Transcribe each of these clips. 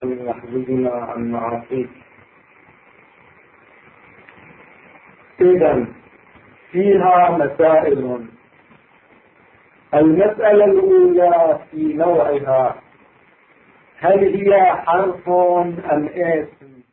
يحفظنا عن معاصيك. إذا فيها مسائل. المسألة الأولى في نوعها: هل هي حرف أم اسم؟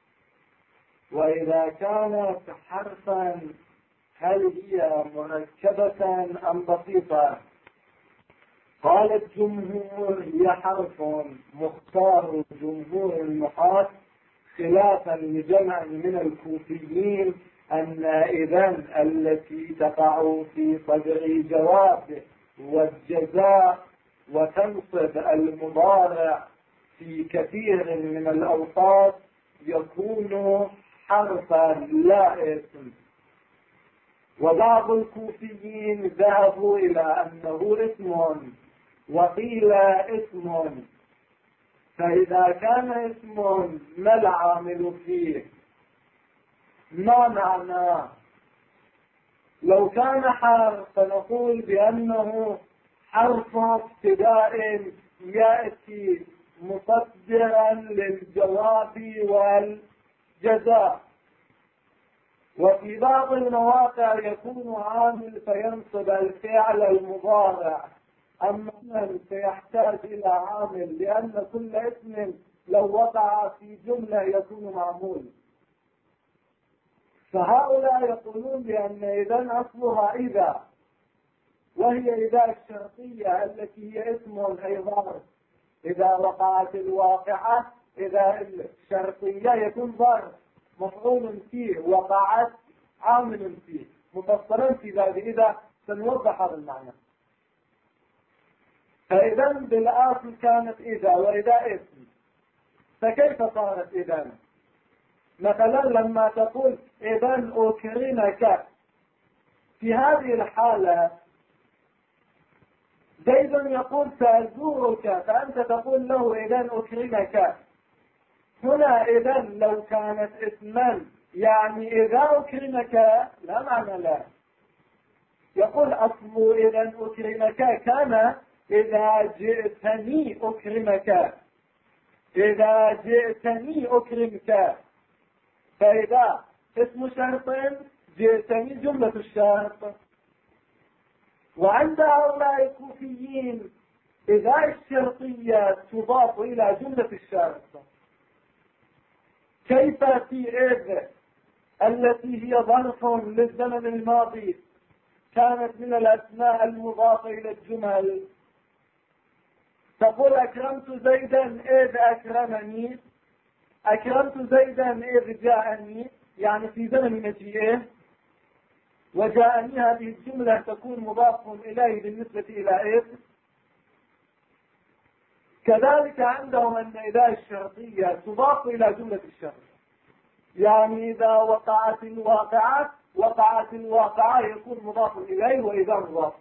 وإذا كانت حرفا هل هي مركبة أم بسيطة؟ قال الجمهور هي حرف، مختار جمهور النحاة خلافا لجمع من الكوفيين أن إذن التي تقع في صدر جواب والجزاء وتنصب المضارع في كثير من الأوقات يكون حرفا لا اسم. وبعض الكوفيين ذهبوا إلى أنه اسم وقيل اسم. فإذا كان اسم ما العامل فيه؟ ما معناه؟ لو كان حرف فنقول بأنه حرف ابتداء يأتي مصدرا للجواب والجزاء، وفي بعض المواقع يكون عامل فينصب الفعل المضارع، أما سيحتاج إلى عامل لأن كل اسم لو وقع في جملة يكون معمول. فهؤلاء يقولون بأن إذن أصلها إذا، وهي إذا الشرطية التي هي اسم أي ظرف. إذا وقعت الواقعة إذا الشرطية يكون ظرف مفعول فيه، وقعت عامل فيه. مفصلا في ذلك إذا سنوضح هذا المعنى. فإذا بالآخر كانت إذا وإذا اسم، فكيف صارت إذا؟ مثلا لما تقول إذا أكرمك، في هذه الحالة زيد يقول سأزورك، فأنت تقول له إذا أكرمك. هنا إذا لو كانت اسما يعني إذا أكرمك لا معنى لا. يقول أصل إذا أكرمك كان إذا جئتني أكرمك، إذا جئتني أكرمك. فإذا اسم شرط جئتني جملة الشرط. وعند هؤلاء الكوفيين إذا الشرطية تضاف إلى جملة الشرط. كيف في إذ التي هي ظرف للزمن الماضي كانت من الأسماء المضافة إلى الجمل؟ تقول أكرمت زيدا إذ أكرمني، أكرمت زيدا إذ جاءني، يعني في زمن مجيئه. وجاءني هذه الجملة تكون مضاف إليه بالنسبة إلى إذ. كذلك عندهم أن إذا الشرطية تضاف إلى جملة الشرط، يعني إذا وقعت الواقعة وقعت الواقعة يكون مضاف إليه وإذا مضاف.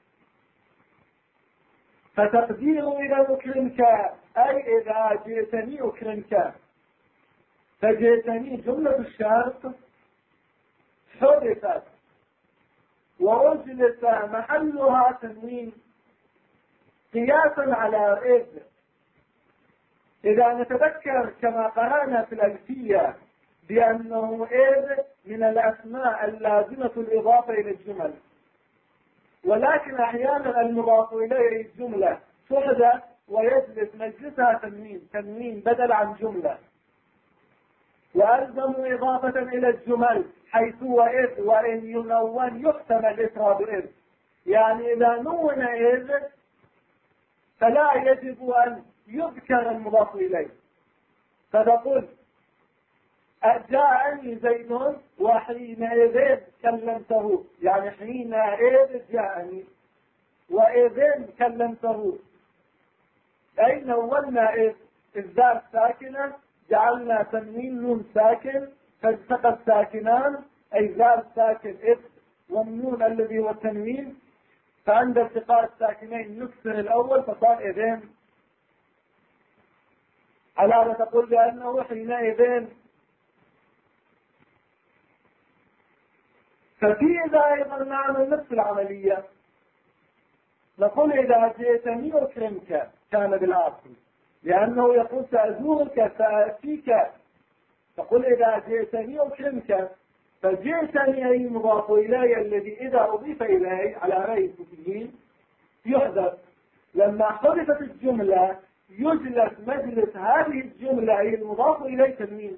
فتقدير إذا أكرمك أي إذا جئتني أكرمك. فجئتني جملة الشرط حذفت وأجلس محلها تنوين قياسا على إذ. إذا نتذكر كما قرأنا في الألفية بأنه إذ من الأسماء اللازمة الإضافة إلى الجمل، ولكن أحيانا المضاف إليه الجملة تحدث ويجلس مجلسها تنوين بدل عن جملة. وألزموا إضافة إلى الجمل حيث وإذ وإن ينون يحتمل إفراد إذ، يعني إذا نون إذ فلا يجب أن يذكر المضاف إليه. فتقول جاءني زيد وحينئذ كلمته، يعني حينئذ جاءني وإذن كلمته، أي نونا إذ الذات ساكنة جعلنا تنوين نون ساكن فالتقى الساكنان أي ذات ساكن إذ والنون الذي هو التنوين، فعند التقاء الساكنين نكسر الأول فصار إذن. على تقول بأنه حينئذ. ففي إذا أيضا نعمل نفس العملية، نقول إذا جئتني أكرمك كان بالآخر، لأنه يقول سأزورك سآتيك، تقول إذا جئتني أكرمك، فجئتني أي مضاف إلي الذي إذا أضيف إليه على رأي الكوفيين يحذف. لما حذفت الجملة يجلس مجلس هذه الجملة أي المضاف إليه تنوين،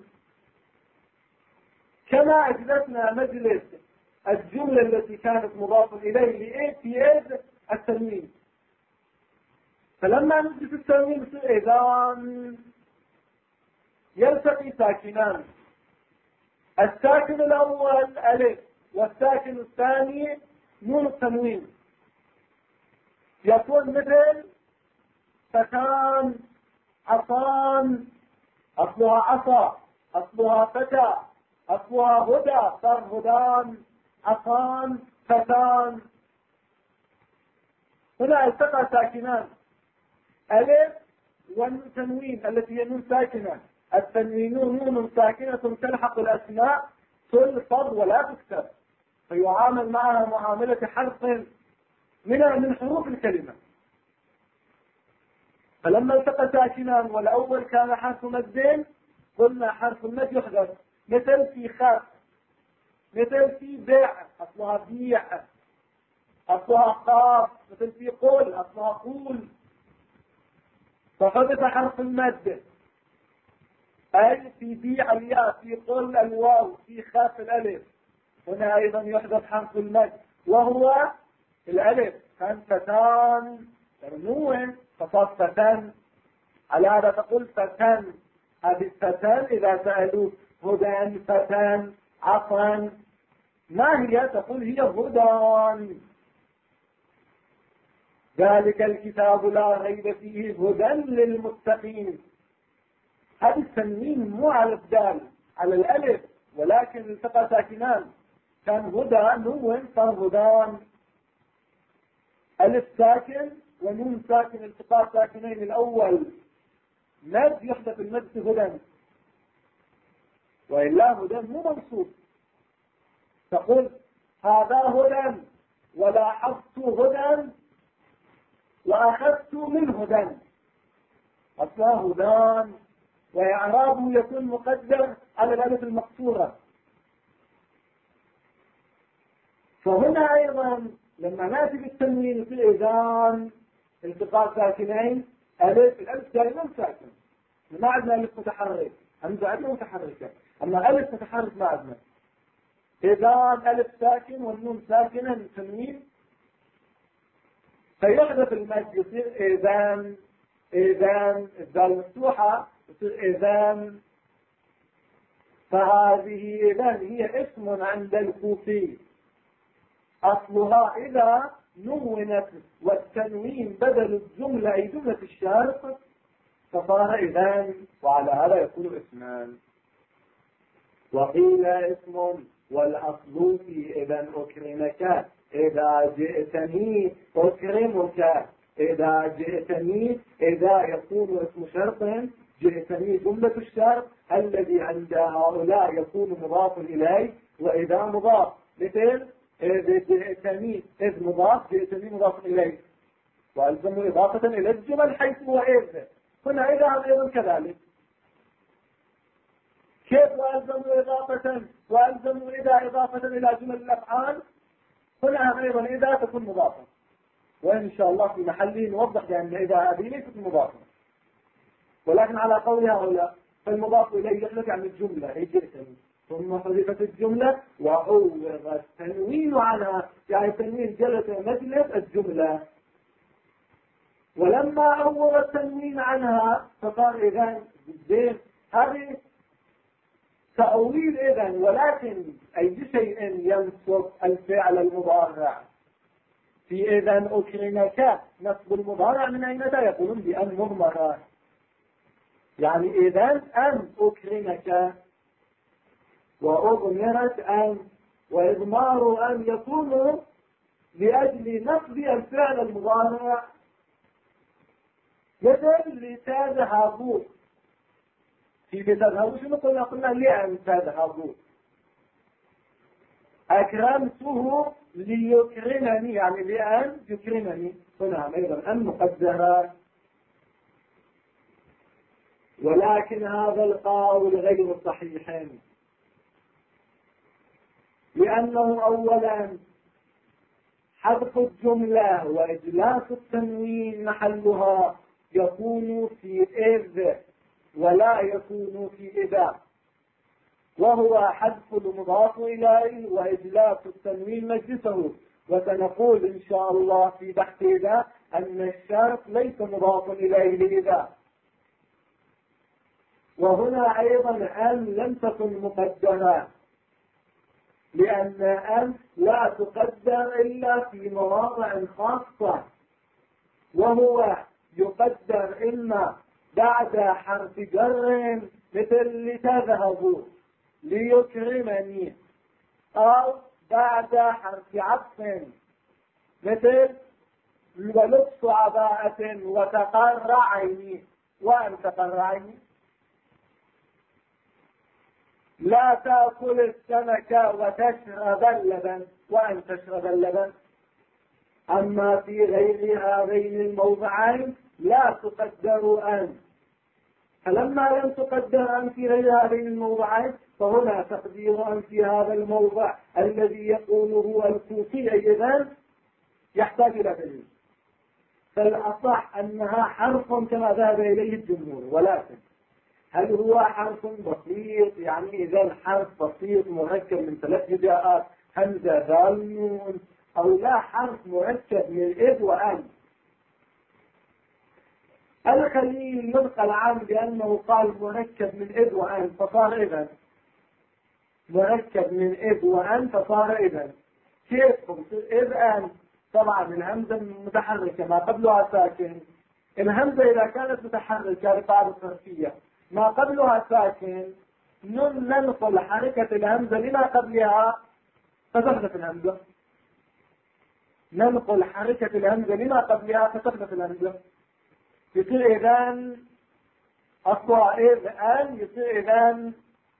كما أجلسنا مجلس الجملة التي كانت مضاف إليه في التنوين. فلما نجلس التنوين يصير إذا يلتقي ساكنان، الساكن الأول ألف والساكن الثاني نون التنوين، يكون مثل فتان عصان، أصلها عصا، أصلها فتى، أصلها هدى، صار هدان عصان فتان. هنا التقى ساكنان ألف والتنوين التي هي نون ساكنة، التنوين نون ساكنة تلحق الأسماء تلفظ ولا تكتب، فيعامل معها معاملة حرف من حروف الكلمة. فلما التقى ساكنان والأول كان حرف مد قلنا حرف المد يحذف، مثل في خاف، مثل في بيع أصلها بيع، أصلها قاف، مثل في قول أصلها قول، فحذف حرف المد، أي في بيع الياء، في قل الواو، في خاف الألف. هنا أيضا يحذف حرف المد وهو الألف، كان فتان ترنون فصار فتن، على هذا تقول فتن. هذه الفتن إذا سألوك هدى فتن عصا ما هي؟ تقول هي هدى. ذلك الكتاب لا ريب فيه هدى للمتقين. هذا التنوين مو على الدال، على الألف، ولكن التقى ساكنان، كان هدى نون صار هدان. ألف ساكن ونون ساكن، التقاء ساكنين الأول مد يحدث المد هدى، وإلا هدى مو منصوب. تقول هذا هدى ولاحظت هدى وأخذت من هدى، أصلا هدان، وإعرابه يكون مقدر على الألف المقصورة. فهنا أيضا لما نأتي بالتنوين يصير إذان التقاء ساكنين، ألف، الألف دائما ساكن، ما عندنا ألف متحرك، عندنا متحركة، أما ألف متحرك ما عندنا. إذان ألف ساكن والنون ساكنة للتنوين، فيحدث المد يصير إذان، إذان الدال مفتوحة يصير إذان. فهذه إذان هي اسم عند الكوفي، أصلها إذا نونت والتنوين بدل الجملة أي جملة الشرط فصار إذان، وعلى هذا يكون اسمان. وقيل اسم والأصل في إذا أكرمك، إذا جئتني أكرمك، إذا جئتني، إذا يكون اسم شرط، جئتني جملة الشرط الذي عند هؤلاء يكون مضاف إليه، وإذا مضاف، مثل إذا جئتني إذ مضاف، جئتني مضاف إليه، وألزم إضافة إلى الجمل حيث هو إذ. هنا إذا أيضا كذلك، كيف وألزم إضافة وألزم إذا إضافة إلى جمل الأفعال؟ هنا أيضا إذا تكون مضافة، وإن شاء الله في محله نوضح بأن إذا هذه ليست مضافة، ولكن على قول هؤلاء فالمضاف إليه يخلق عن الجملة أي جئتني، ثم حذفت الجملة وعوض التنوين عنها، يعني التنوين جلس مجلس الجملة، ولما عوض التنوين عنها فصار إذن زين. هذه تأويل إذن، ولكن أي شيء ينصب الفعل المضارع في إذن أكرمك، نصب المضارع من أين يقولون بأن مضمرة، يعني إذن أن أكرمك، وأضمرت أن، وإضمار أن يكون لأجل نصب الفعل المضارع، مثل لتذهبوا، في لتذهبوا شنو قلنا لأن تذهبوا، أكرمته ليكرمني، يعني لأن يكرمني، هنا أيضا أن مقدرة. ولكن هذا القول غير صحيح، لأنه أولا حذف الجملة وإجلاس التنوين محلها يكون في إذ ولا يكون في إذا، وهو حذف المضاف إليه وإجلاس التنوين مجلسه. وسنقول إن شاء الله في بحث إذا أن الشرط ليس مضاف إليه لإذا. وهنا أيضا أن لم تكن مقدمة، لأن أن لا تقدر إلا في مواضع خاصة، وهو يقدر إما بعد حرف جر مثل لتذهبوا ليكرمني، أو بعد حرف عطف مثل ولبس عباءة وتقر عيني وأن تقر عيني. لا تأكل السمك وتشرب اللبن وأن تشرب اللبن. أما في غير هذين الموضعين لا تقدر أن، فلما لم تقدر أن في غير هذين الموضعين فهنا تقدير أن في هذا الموضع الذي يقوله الكوفي أيضا يحتاج إلى دليل. فالأصح أنها حرف كما ذهب إليه الجمهور، ولكن هل هو حرف بسيط؟ يعني إذا حرف بسيط مركب من 3 هجاءات همزة ذال نون، أو لا حرف مركب من إذ وأن؟ الخليل ينقل عنه بأنه قال مركب من إذ وأن فصار إذن، مركب من إذ وأن فصار إذن. كيف إذ أن؟ طبعا الهمزة متحركة ما قبلها ساكن. الهمزة إذا كانت متحركة لقاعدة صرفية ما قبلها ساكن ننقل حركة الهمزة لما قبلها فتحدث الهمزة، ننقل حركة الهمزة لما قبلها فتحدث الهمزة. يصير إذن أصبح إذ أن، يصير إذن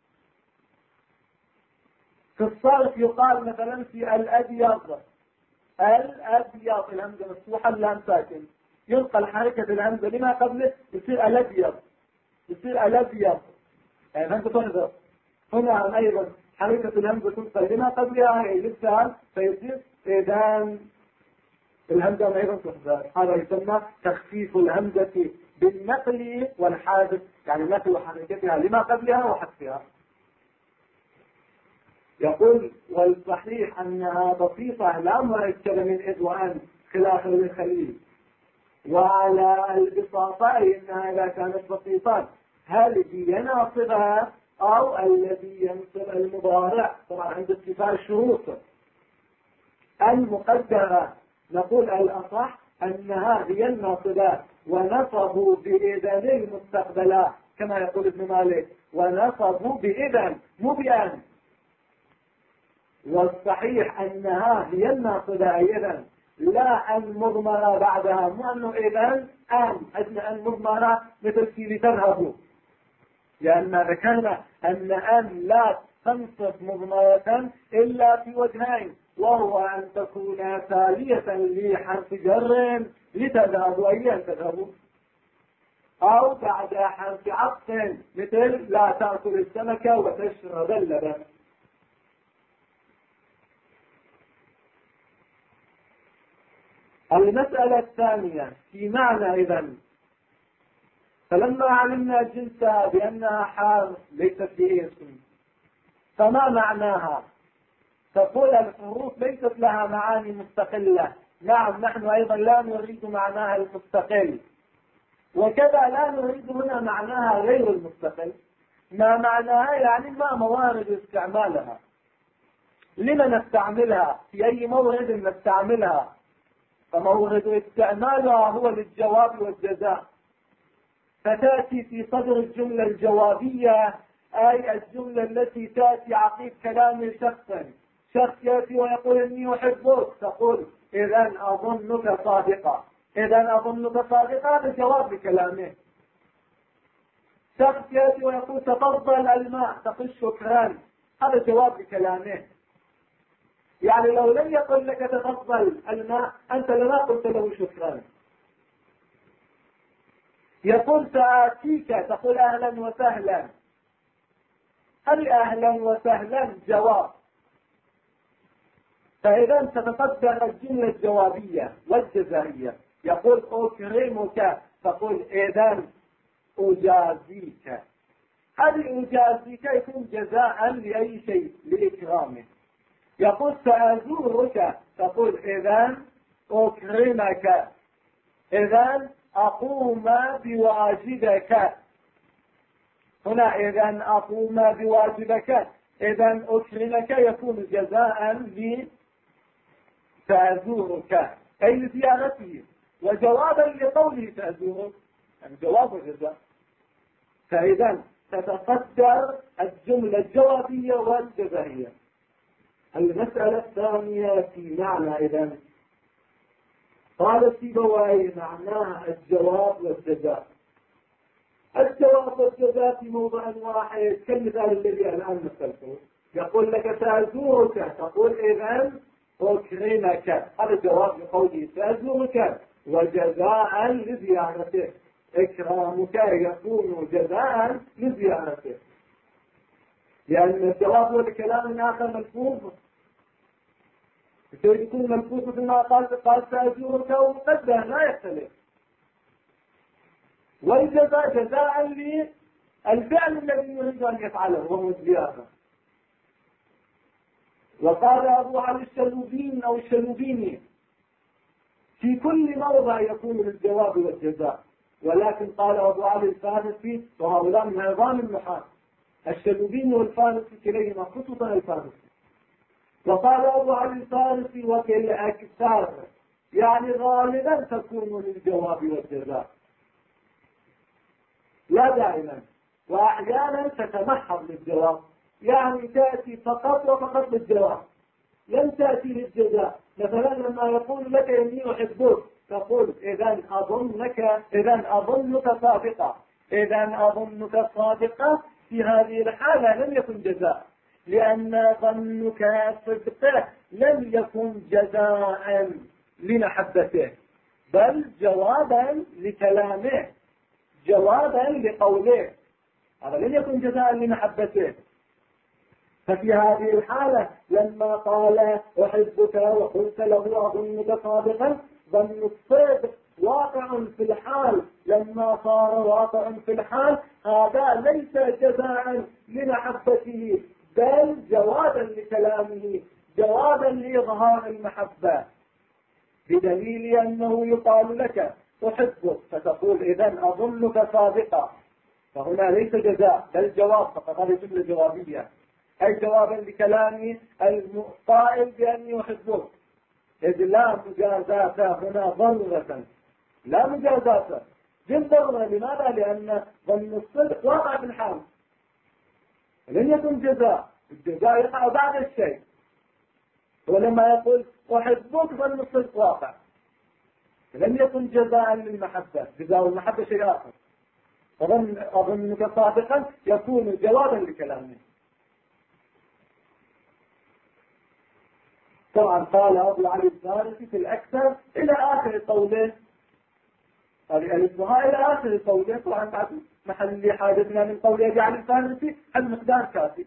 في الصرف يقال مثلا في الأبيض، الأبيض الهمزة مفتوحة اللام ساكن، ينقل حركة الهمزة لما قبله يصير الأبيض، يصير الأبيض، يعني أنت تحذر. هنا أيضا حركة الهمزة تنقل لما قبلها هي لسان فيصير إذن الهمزة أيضا تحذر. هذا يسمى تخفيف الهمزة بالنقل والحادث، يعني نقل حركتها لما قبلها وحذفها. يقول والصحيح أنها بسيطة لا مركبة من إذ وأن خلافا للخليل. وعلى البساطة إنها إذا كانت بسيطة هل هي ناصبة أو الذي ينصب المضارع؟ طبعا عند اتفاق الشروط المقدرة نقول الأصح أنها هي الناصبة، ونصبوا بإذن المستقبلة كما يقول ابن مالك، ونصبوا بإذن مو بأن. والصحيح أنها هي الناصبة أيضا، لا أن مضمرة بعدها، مو أنه إذن أن مضمرة مثل في لتذهبوا، لأن ذكرنا أن لا تنصب مضمرة إلا في وجهين، وهو أن تكون تالية لحرف جر لتذهبوا أي أن تذهبوا، أو بعد حرف عطف مثل لا تأكل السمك وتشرب اللبن. المسألة الثانية في معنى إذن، فلما علمنا جنسها بأنها حرف ليست باسم فما معناها؟ تقول الحروف ليست لها معاني مستقلة. نعم نحن أيضا لا نريد معناها المستقل، وكذا لا نريد هنا معناها غير المستقل. ما معناها يعني ما موارد استعمالها، لما نستعملها، في أي مورد نستعملها. فمورد استعمالها هو للجواب والجزاء، فتأتي في صدر الجملة الجوابية أي الجملة التي تأتي عقيب كلام شخص يأتي ويقول إني أحبك، تقول إذن أظنك صادقة، إذن أظنك صادقة، هذا جواب لكلامه. شخص يأتي ويقول تفضل الماء، تقول شكرا، هذا جواب لكلامه. يعني لو لم يقل لك تفضل الماء أنت لما قلت له شكرا. يقول سآتيك تقول أهلا وسهلا. هل أهلا وسهلا جواب؟ فإذا تتقدر الجملة الجوابية والجزائية. يقول أكرمك تقول إذا أجازيك. هل أجازيك يكون جزاء لأي شيء لإكرامه. يقول سأزورك تقول إذا أكرمك، إذا أقوم بواجبك. هنا إذا أقوم بواجبك، إذا أكرمك يكون جزاء سأزورك أي لزيارته، وجوابا لقوله سأزورك يعني جواب الجزاء. فإذا تتقدر الجملة الجوابية والجزائية. المسألة الثانية في معنى إذا قال سيبويه معناها الجواب والجزاء. الجواب والجزاء في موضع واحد كالمثال الذي الآن مثلته. يقول لك سأزورك تقول إذا أكرمك، هذا جواب لقوله سأزورك وجزاء لزيارته. إكرامك يكون جزاء لزيارته، لأن الجواب هو لكلام آخر ملفوظ. يكون ملفوظ مثل ما قال سأزورك ومقدر لا يختلف. والجزاء جزاء للفعل الذي يريد أن يفعله وهو الزيارة. وقال أبو علي الشلوبين أو الشلوبيني في كل موضع يكون للجواب والجزاء، ولكن قال أبو علي الفارسي وهؤلاء من عظام النحاة، الشلوبيني والفارسي كليهما خصوصا الفارسي. وقال أبو علي الفارسي وكالأكثر يعني غالبا تكون للجواب والجزاء لا دائما، وأحيانا تتمحض للجواب، يعني تأتي فقط وفقط للجواب، لم تأتي للجزاء. مثلا لما يقول لك إني أحبك تقول إذا أظنك صادقة. إذا أظنك صادقة في هذه الحالة لم يكن جزاء، لأن ظنك صدقه لم يكن جزاء لمحبته، بل جوابا لكلامه، جوابا لقوله، هذا لم يكن جزاء لمحبته. ففي هذه الحالة لما قال أحبك وقلت له أظنك صادقا، ظن الصدق واقع في الحال، لما صار واقع في الحال هذا ليس جزاء لمحبته بل جوابا لكلامه، جوابا لإظهار المحبة، بدليل أنه يقال لك أحبك فتقول إذا أظنك صادقا، فهنا ليس جزاء بل جواب فقط، هذه جملة جوابية أي جوابا لكلام القائل بأني أحبك، إذ لا مجازاة هنا ضرورة، لا مجازاة بالضرورة. لماذا؟ لأن ظن الصدق واقع في الحال، لن يكن جزاء، الجزاء يقع بعد الشيء. ولما يقول أحبك ظن الصدق واقع، لم يكن جزاء للمحبة، جزاء المحبة شيء آخر. أظنك صادقا يكون جوابا لكلامه. طبعا قال أبو علي الفارسي في الأكثر إلى آخر قوله، الإصبهاء إلى آخر قوله. طبعا بعد محل حاجتنا من قول أبي علي الفارسي المقدار كافي.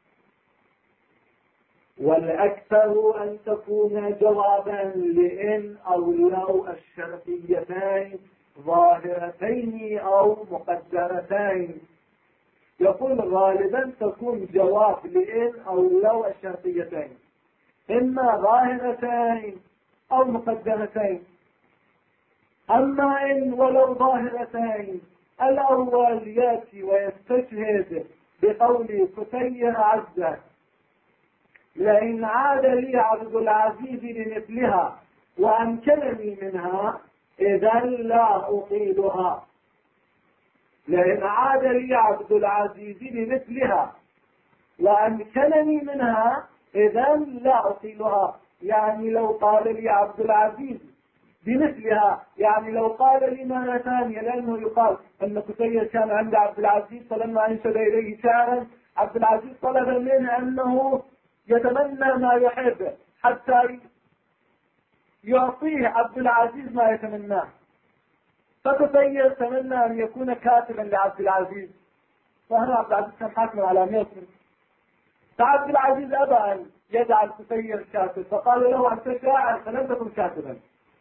والأكثر أن تكون جوابا لإن أو لو الشرطيتين ظاهرتين أو مقدرتين. يقول غالبا تكون جواب لإن أو لو الشرطيتين إما ظاهرتين أو مقدرتين. أما إن ولو ظاهرتين الأول يأتي ويستشهد بقول كتير عزة لئن عاد لي عبد العزيز لمثلها وأمكنني منها إذا لا أطيلها. لئن عاد لي عبد العزيز لمثلها وأمكنني منها إذا لا أطيلها، يعني لو قال لي عبد العزيز بمثلها، يعني لو قال لي مرة ثانية، لأنه يقال أن كتير كان عند عبد العزيز فلما أنشد إليه شعرا عبد العزيز طلب منه أنه يتمنى ما يحب حتى يعطيه عبد العزيز ما يتمناه. فكثير تمنى أن يكون كاتبا لعبد العزيز، فهنا عبد العزيز كان حاكما على مصر، فعبد العزيز أبى أن يجعل كثير كاتب، فقال له أنت شاعر فلن تكن كاتبا.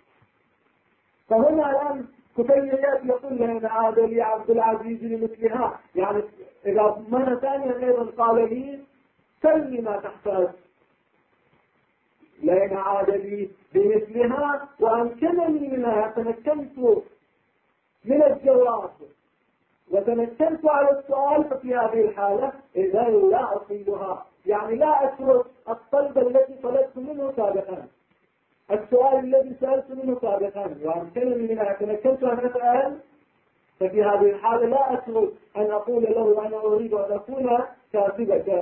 فهنا الآن كثير يقول لنا عاد لي عبد العزيز لمثلها، يعني إذا مرة ثانية أيضا قال لي سل ما تحتاج، لأن عاد لي بمثلها وأمكنني منها، تمكنت من الجواب وتمكنت على السؤال، ففي هذه الحالة إذا لا أصيلها، يعني لا أترك الطلب الذي طلبت منه سابقا، السؤال الذي سألت منه سابقا وأمكنني منها تمكنت أن أسأل، ففي هذه الحالة لا أترك أن أقول له أنا أريد أن أكون كاتبة.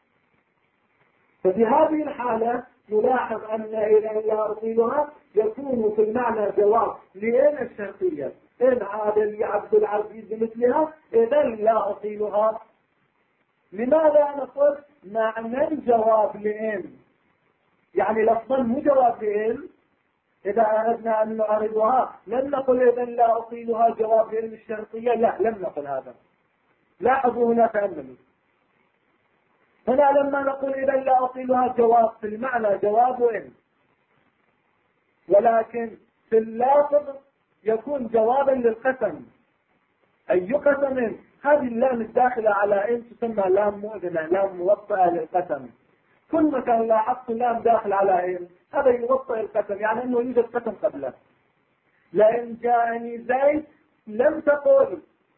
ففي هذه الحالة نلاحظ أن إذا لا أصيلها يكون في المعنى جواب لأين الشرطية، إن عاد لي عبد العزيز بمثلها إذا لا أصيلها. لماذا نقول معنى الجواب لأين؟ يعني لفظا مو جواب لأين. إذا أردنا أن نعرضها لم نقل إذا لا أصيلها جواب لأين الشرطية، لا لم نقل هذا. لاحظوا هنا تأملوا، هنا لما نقول إذا لا أصيلها جواب في المعنى جواب إن، ولكن في اللافظ يكون جوابا للقسم. أي قسم؟ هذه اللام الداخلة على إن تسمى لام مؤذنة، لام موطئة للقسم. كل ما كان لاحظت لام داخل على إن هذا يوطئ القسم، يعني أنه يوجد قسم قبله. لئن جاءني زيد لم تقل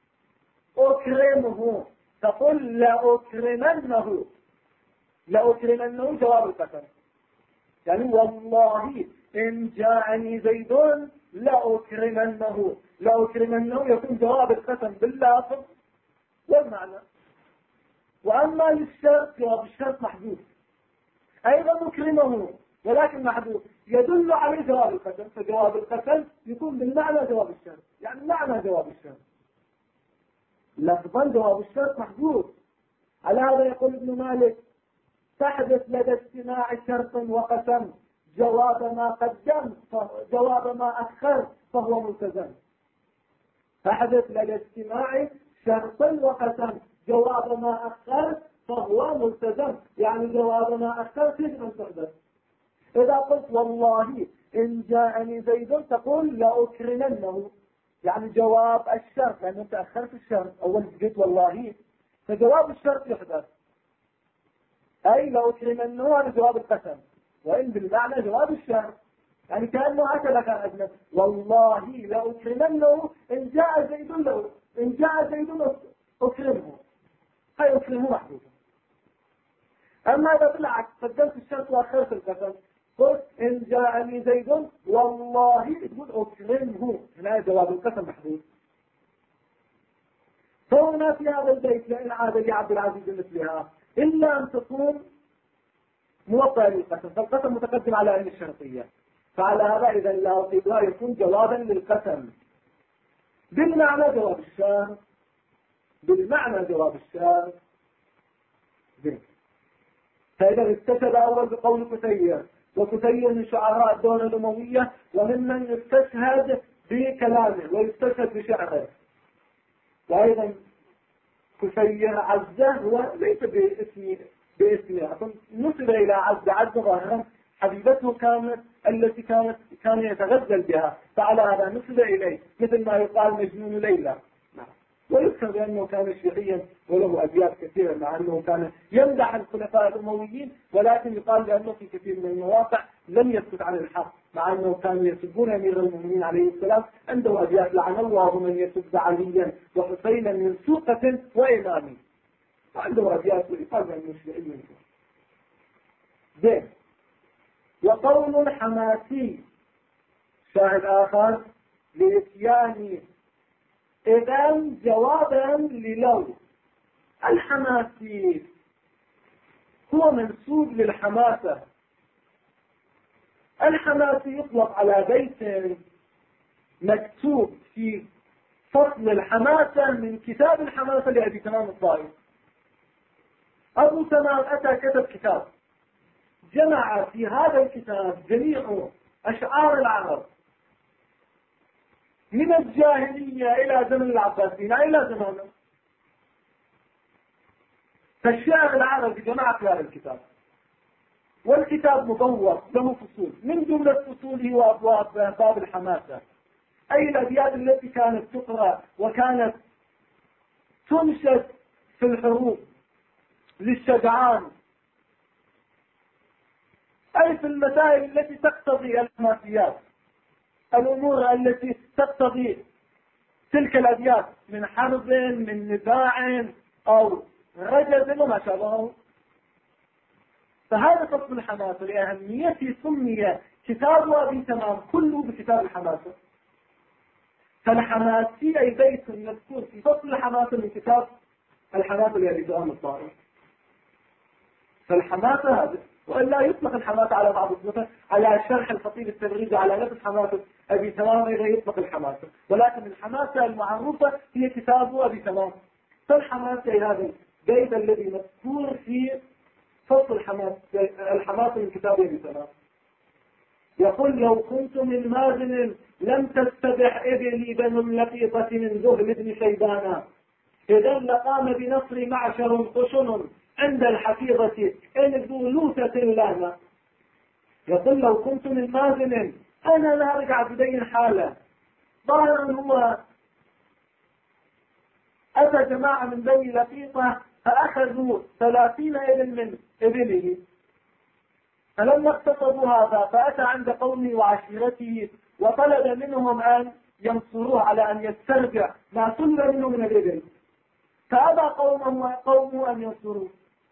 أكرمه، تقول لأكرمنه، لأكرمنه جواب القسم، يعني والله إن جاءني زيد لأكرمنه، لأكرمنه يكون جواب القسم باللافظ والمعنى. وأما للشرط جواب الشرط محذوف، أيضا أكرمه ولكن محذوف يدل عليه جواب القسم، فجواب القسم يكون بالمعنى جواب الشرط، يعني معنى جواب الشرط، لفظا جواب الشرط محذوف. على هذا يقول ابن مالك تحدث لدى اجتماع شرط وقسم جواب ما قدمت جواب ما أخرت فهو ملتزم. تحدث لدى اجتماع شرط وقسم جواب ما أخرت فهو ملتزم، يعني جواب ما أخرت يجب أن تحدث. إذا قلت والله إن جاءني زيد تقول لأكرمنه، يعني جواب الشرط، لأن أنت أخرت الشرط، أول قلت والله فجواب الشرط يحدث، أي لأكرمنه هذا جواب القسم، وإن بالمعنى جواب الشرط، يعني كأنه أكل كان أجنب، والله لأكرمنه إن جاء زيد له، إن جاء زيد أكرمه، هاي أكرمه محدوثة. أما إذا بالعكس قدمت الشرط وأخرت القسم، قلت إن جاءني زيد والله تقول أكرمه، هنا جواب القسم محدود. فهنا في هذا البيت لئن عاد لي عبد العزيز مثلها إلا أن تكون موطئة للقسم، فالقسم متقدم على إن الشرطية، فعلى هذا إذا لا أصيبها يكون جوابا للقسم بالمعنى جواب الشرط، بالمعنى جواب الشرط. فإذا استشهد أول بقول كثير، وكثير من شعراء الدولة الأموية وممن يستشهد بكلامه ويستشهد بشعره. وأيضا كثير عزة وليس باسمه، نسب إلى عزة ظاهرا حبيبته كانت التي كان يتغزل بها، فعلى هذا نسب إليه، مثل ما يقال مجنون ليلى. ويذكر بأنه كان شيعيا وله أبيات كثيرة، مع أنه كان يمدح الخلفاء الأمويين، ولكن يقال بأنه في كثير من المواقع لم يسكت عن الحق، مع أنه كانوا يسبون أمير المؤمنين عليه السلام، عنده أبيات لعن الله من يسب عليا وحسينا من سوقة وإمام، عنده أبيات ويقال بأنه شيعي. زين. وقول حماسي شاهد آخر لإتيان إذا جوابا للو. الحماسي هو منسوب للحماسة. الحماسي يطلق على بيت مكتوب في فصل الحماسة من كتاب الحماسة لأبي تمام الطائي. أبو تمام أتى كتب كتاب جمع في هذا الكتاب جميع أشعار العرب من الجاهلية إلى زمن العباسيين إلى زمانه. فالشاعر العربي جمع في هذا الكتاب، والكتاب مبوب له فصول، من جملة فصوله وأبواب باب الحماسة، أي الأبيات التي كانت تقرأ وكانت تنشد في الحروب للشجعان، أي في المسائل التي تقتضي الحماسيات، الأمور التي تقتضي تلك الأبيات من حرب، من نزاع أو رجز وما شابهه. فهذا فصل الحماسة لأهميته سمي كتاب أبي تمام كله بكتاب الحماسة. فالحماسي أي بيت مذكور في فصل الحماسة من كتاب الحماسة لأبي تمام الطائي. فالحماسة هذا، وإلا يطلق الحماسة على بعض الصفات، على شرح الخطيب التبريزي على نفس حماسة أبي تمام أيضا يطلق الحماسة، ولكن الحماسة المعروفة هي كتاب أبي تمام. فالحماسة هذا البيت الذي مذكور في فصل الحماسة من كتاب أبي تمام. يقول: لو كنت من مازن لم تستبح إبلي بنو اللقيطة من ذهل بن شيبانا، إذا لقام بنصر معشر خشن عند الحفيظة إن ذو لوثة لنا. يقول: لو كنت من مازن، أنا لا أرجع بدين حالة. ظاهرا هو أتى جماعة من بني لقيطة فأخذوا 30 إبل من إبله، فلما اقتصدوا هذا فأتى عند قومه وعشيرته وطلب منهم أن ينصروه على أن يسترجع ما سلب منه من الإبل، فأبى قومه أن ينصروه،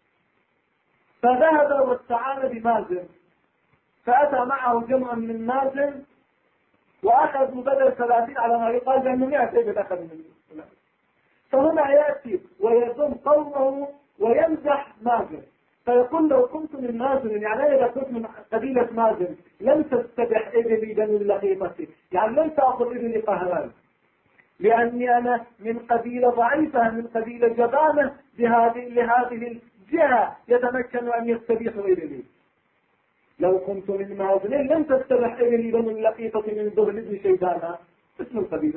فذهب واستعان بمازن، فأتى معه جمع من مازن وأخذوا بدل 30 على ما يقال بأنه 100 إبل أخذ منه. فهنا يأتي ويذم قومه ويمزح مازن، فيقول: لو كنت من مازن، يعني إذا كنت من قبيلة مازن لم تستبح إبلي بني اللقيطة، يعني لن تأخذ إبلي قهران، لأني أنا من قبيلة ضعيفة، من قبيلة جبانة لهذه الجهة يتمكن أن يستبيح إبلي. لو كنت من مازن لم تستبح إبلي بني اللقيطة من ذهل بن شيبانا، اسم القبيلة.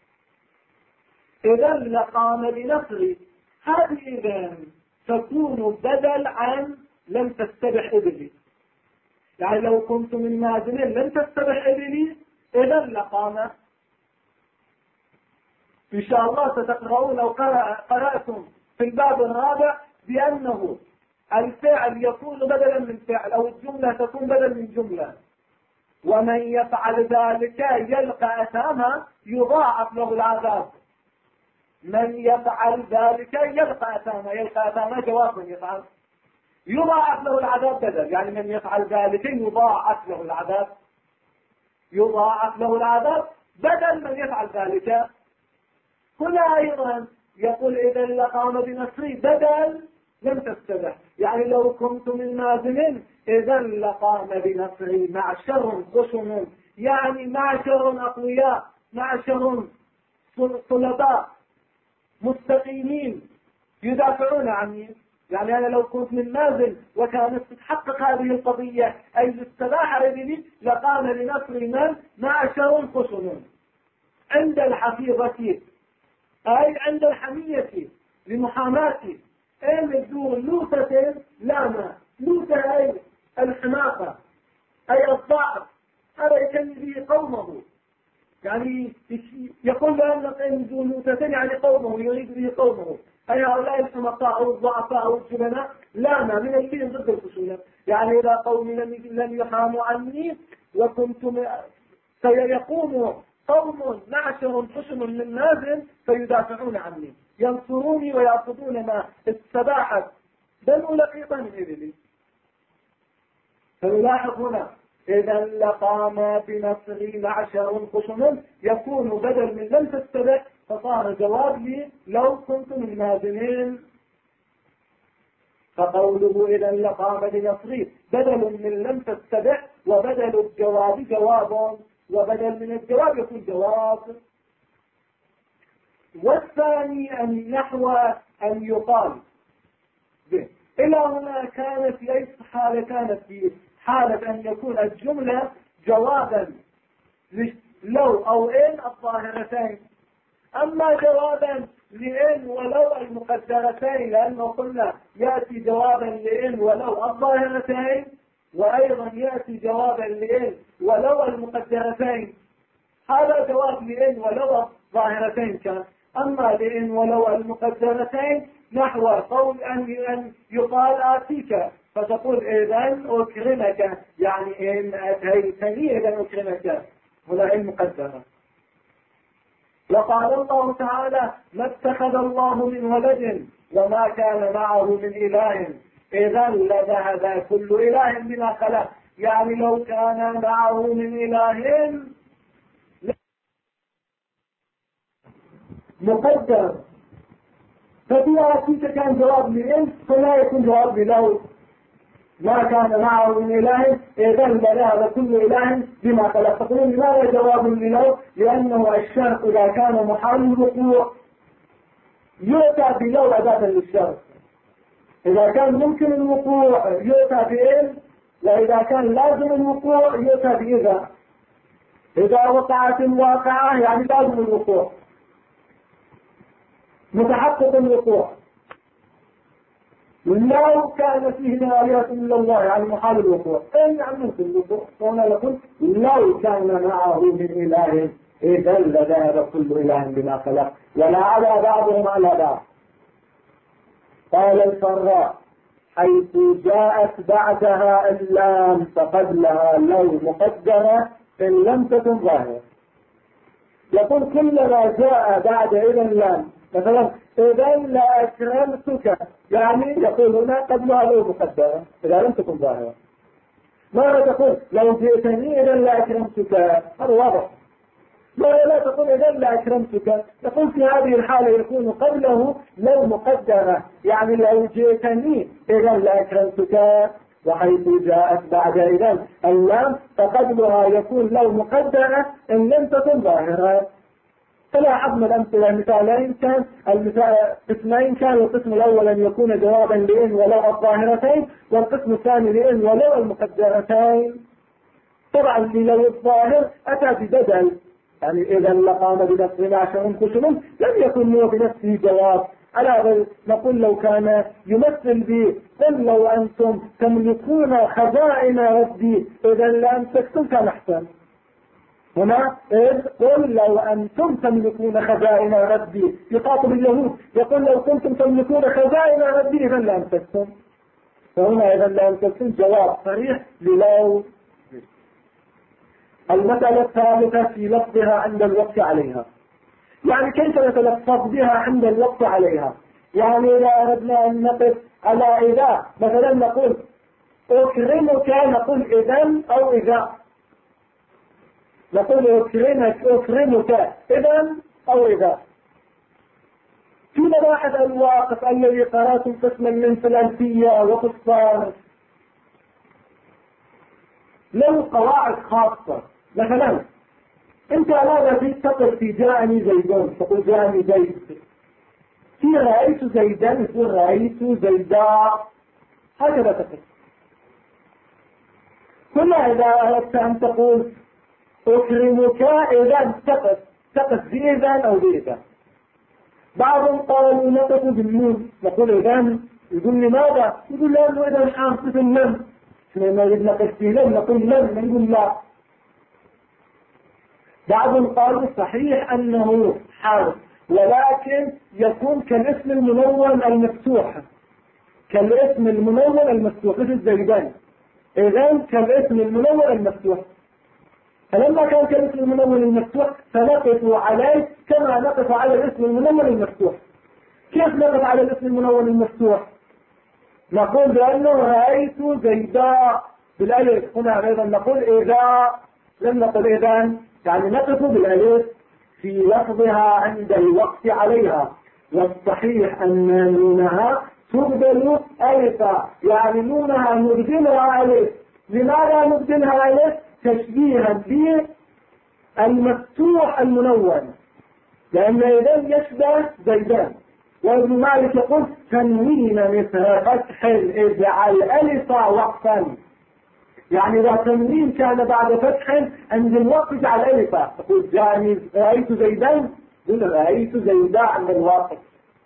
إذا لقام بنصري، هذه إذا تكون بدل عن لم تستبح إبلي. يعني لو كنت من مازن لم تستبح إبلي، إذا لقام. إن شاء الله ستقرؤون لو قرأتم في الباب الرابع بأنه الفعل يكون بدلا من فعل، أو الجملة تكون بدل من جملة، ومن يفعل ذلك يلقى أثاما يضاعف له العذاب. من يفعل ذلك يلقى أثاما، يلقى أثاما جواب من يفعل، يضاعف له العذاب بدل، يعني من يفعل ذلك يضاعف له العذاب، يضاعف له العذاب بدل من يفعل ذلك. هنا أيضا يقول: إذا لقام بنصري بدل لم تستبح، يعني لو كنت من مازن إذا لقام بنصري معشر خشن، يعني معشر أقوياء، معشر طلباء مستقيمين يدافعون عني. يعني أنا لو كنت من مازن وكانت تتحقق هذه القضية، أي الاستباحة إبلي، لقام بنصري من معشر خشن عند الحفيظة، أي عند الحمية لمحاماة أين ذو لوثة لنا. لوثة أي الحماقة، أي الضعف، هذا يكن به قومه، يعني يقول بأن ذو لوثة يعني قومه، يريد به قومه، أي هؤلاء الحمقاء أو الضعفاء أو الجبناء لنا من اللين ضد الخشونة. يعني إذا قومي لم يحاموا عني وكنت سيقوم قوم معشر خشن من مازن فيدافعون عني، ينصروني ويأخذون ما استباحت بنو لقيطة من إبلي. فنلاحظ هنا: إذا لقام بنصري معشر خشن، يكون بدل من لم تستبح، فصار جواب لي لو كنت من مازنين. فقوله إذا لقام بنصري بدل من لم تستبح، وبدل الجواب جواب، وبدل من الجواب يكون جواب. والثاني أن نحو أن يقال به. إلى هنا كانت في أي حالة؟ كانت في حالة أن يكون الجملة جوابا لو أو إن الظاهرتين. أما جوابا لإن ولو المقدرتين، لأنه قلنا يأتي جوابا لإن ولو الظاهرتين، وأيضا يأتي جوابا لإن ولو المقدرتين. هذا جواب لإن ولو الظاهرتين كان. أما لإن ولو المقدرتين نحو قول أن يقال آتيك، فتقول إذن أكرمك، يعني إن أتيتني إذن أكرمك، هنا إن مقدرة. وقال الله تعالى: ما اتخذ الله من ولد وما كان معه من إله إذا لذهب كل إله بما خلق. يعني لو كان معه من إله مقدر، ففي آتيك كان جواب لإن، فلا يكون جواب لو. ما كان معه من إله إذا لذهب كل إله بما خلق. تقولون لماذا جواب للو؟ لأنه الشرط إذا كان محال الوقوع يؤتى بلو أداة للشرط، إذا كان ممكن الوقوع يؤتى بإن، وإذا كان لازم الوقوع يؤتى بإذا. إذا وقعت الواقعة يعني لازم الوقوع، متحقق الوقوع. لو كان فيه من آلهة إلا الله يعني محال الوقوع، إن يعني ممكن الوقوع. هنا يقول لو كان معه من إله إذا لذهب كل إله بما خلق ولا على بعضهم على بعض. قال الفراء: حيث جاءت بعدها اللام فقبلها لو مقدرة إن لم تكن ظاهرة. يقول كلما جاء بعد إذا اللام، مثلا إذا لأكرمتك، يعني يقول هنا قبلها لو مقدرة إذا لم تكن ظاهرة. ماذا تقول؟ لو جئتني إذا لأكرمتك، هذا واضح. لا تقول إذا لأكرمتك، تقول في هذه الحالة يكون قبله لو مقدرة، يعني لو جئتني إذا لأكرمتك. وحيث جاءت بعد إذا اللام فقبلها يكون لو مقدرة إن لم تكن ظاهرة. فلاحظنا الأمثلة مثالين كان قسمين، كان القسم الأول أن يكون جوابا لإن ولو الظاهرتين، والقسم الثاني لإن ولو المقدرتين. طبعا لو الظاهر أتى بدل، يعني إذا لقام بنفسه عشر كتب لم يكن له بنفسه جواب. على نقول لو كان يمثل به قل لو أنتم تملكون خزائن ربي إذا لأمسكتم كان أحسن. هنا قل لو أنتم تملكون خزائن ربي، يخاطب اليهود، يقول لو كنتم تملكون خزائن ربي إذا لأمسكتم. فهنا إذا لأمسكتم جواب صريح للو. المسألة الثالثة في لفظها عند الوقف عليها، يعني كيف نتلفظ بها عند الوقف عليها. يعني إذا أردنا أن نقف على إذا، مثلا نقول أكرمك، نقول إذن أو إذا، نقول أكرمك إذن أو إذا. في مباحث الواقف الذي قرأتم قسما من فلانسية وقصار له قواعد خاصة. مثلا انت لا نزيد تقل في جاءني زيدون، تقول جاءني زيد. في رأيت زيدا يقول رأيت زيدا، هكذا تقل. كما إذا أردت أن تقول أكرمك إذا تقف بإذا أو بإذا. بعضهم قالوا نقف بالنون، نقول إذا، يقول لماذا؟ يقول لأنه إذا حاصل في النم، احنا ما نقول نقف في لم، نقول لم، نقول لا. بعضهم قالوا صحيح أنه حارف، ولكن يكون كالاسم المنون المفتوح، كالاسم المنون المفتوح مثل زيدان. إذن كالاسم المنون المفتوح. فلما كان كالاسم المنون المفتوح فنقف عليه كما نقف على الاسم المنون المفتوح. كيف نقف على الاسم المنون المفتوح؟ نقول بأنه رأيت زيدا بالألف. هنا أيضا نقول إذا، لم نقل إذن، يعني نقف بالألف في لفظها عند الوقف عليها. والصحيح أن نونها تبدل ألفا، يعني نونها نبدلها ألف. لماذا نبدلها ألف؟ تشبيها بالمفتوح المنون، لأن إذن يشبه زيدان. وابن مالك يقول تنوين مثل فتح اجعل ألف وقفا، يعني إذا تنوين كان بعد فتح عند الوقت جعل ألفا، تقول جاءني رأيت زيدا، قل رأيت زيدا عند الواقع.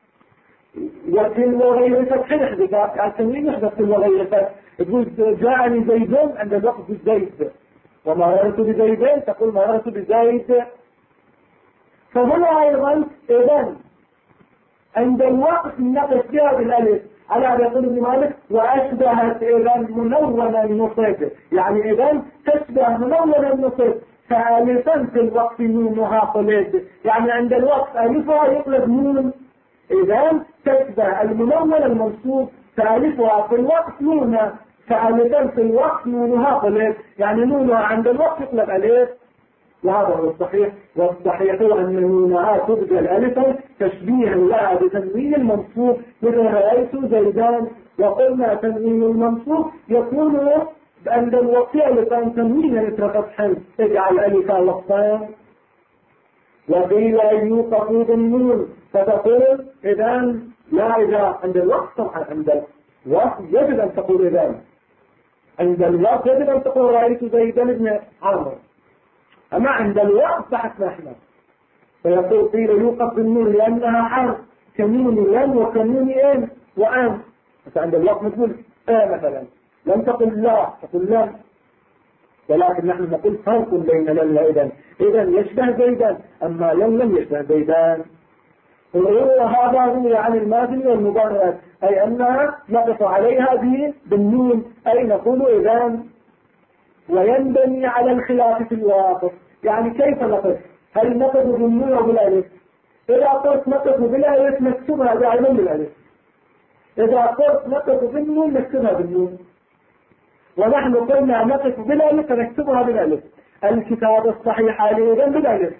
وكل غير فتح يحدث، يعني التنوين يحدث كل غير فتح، تقول جاءني زيد عند الوقت بالزيد، ومررت بزيدين تقول مررت بزيد. فهنا أيضا إذن عند الوقت نقص فيها بالألف، على ما يقول ابن مالك وأشبهت إذن منونا النصب، يعني إذن تشبه منونا النصب فألفا في الوقت نونها قلد، يعني عند الوقت ألفها يقلب نون، إذن تشبه المنون المنصوب فألفها في الوقت نونا فألفا في الوقت نونها قلد، يعني نونها عند الوقت يقلب ألف. وهذا هو الصحيح، والصحيح هو أن نونها تبدل ألفا تشبيها لها بتنوين المنصوب، مثل رأيت زيدان، وقلنا تنوين المنصوب يكون عند الوقت ألفا تنوينا مثل فتحا اجعل ألفا وقتان. وقيل يوقف بالنون فتقول إذن لا، إذا عند الوقت طبعا عند الوقت يجب أن تقول إذن، عند الوقت يجب أن تقول رأيت زيدان بن عمرو، أما عند الوقت بحثنا احنا فيقول قيل يوقف بالنون لأنها حرف كنون لن وكنون إن وأن، فعند الوقت نقول مثلا لم تقل لا، تقول لن، ولكن نحن نقول فرق بين لن وإذن، إذن يشبه زيدان أما لن لم يشبه زيدان. وهذا روي عن الماضي والمضارع، أي أنها نقف عليها بالنون، أي نقول إذن. وينبني على الخلاف في الواقف، يعني كيف نقف؟ هل نقف بالنون أو بالألف؟ إذا قلت نقف بالألف نكتبها دائما بالألف، إذا قلت نقف بالنون نكتبها بالنون، ونحن قلنا نقف بالألف فنكتبها بالألف. الكتاب الصحيح عليه إذن بالألف،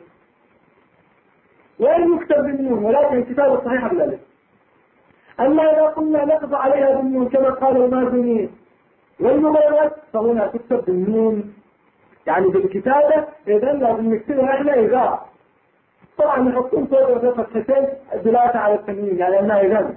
وإن يكتب بالنون، ولكن الكتاب الصحيح بالألف. أما إذا قلنا نقف عليها بالنون كما قال المازني والمغيرات فهنا تكتب بالنون، يعني بالكتابة إذن لازم نكتبها إحنا إذا، طبعا نحطون صوت فتحتين دلالة على التنوين، يعني أنها إذن،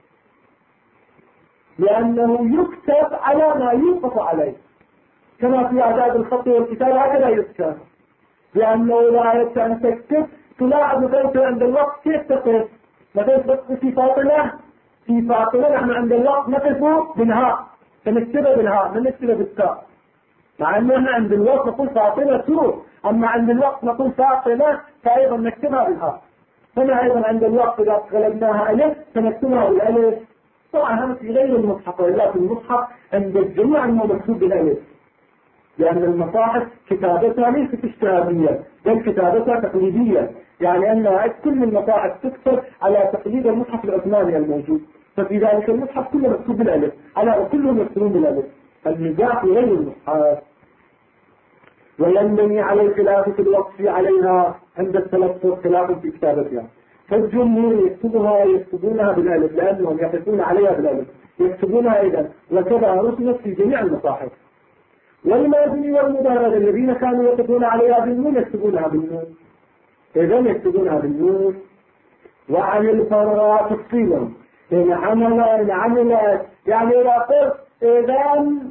لأنه يكتب على ما يوقف عليه، كما في آداب الخط والكتابة هكذا يكتب، لأنه لا يكتب أن تكتب تلاحظ مثلا عند الوقت كيف تقف، مثلا تقف في فاطمة، في فاطمة نحن عند الوقت نقف بالهاء فنكتبها بالهاء ما نكتبها بالتاء، مع أنه احنا عند الوقت نقول فاطمة سور، أما عند الوقت نقول فاطمة فأيضا نكتبها بالهاء. هنا أيضا عند الوقت إذا قلبناها ألف فنكتبها بالألف. طبعا هذا في غير المصحف، وإلا في المصحف عند الجميع أنه مكتوب بالألف، لأن المصاحف كتابتها ليست اجتهادية بل كتابتها تقليدية، يعني أن كل المصاحف تكتب على تقليد المصحف العثماني الموجود، ففي ذلك المصحف كله مكتوب بالألف، على كلهم يكتبون بالألف، النزاع في غير المصحف. وينبني على الخلاف في الوقف عليها عند التلفظ خلاف في كتابتها، فالجمهور يكتبونها بالألف لأنهم يقفون عليها بالألف، يكتبونها إذن، وكذا رسمت في جميع المصاحف. والمازني والمضارع الذين كانوا يقفون عليها بالنون يكتبونها بالنون، إذن يكتبونها بالنون. وعن الفراء تفصيلا إن عملت، يعني إذا قلت إذن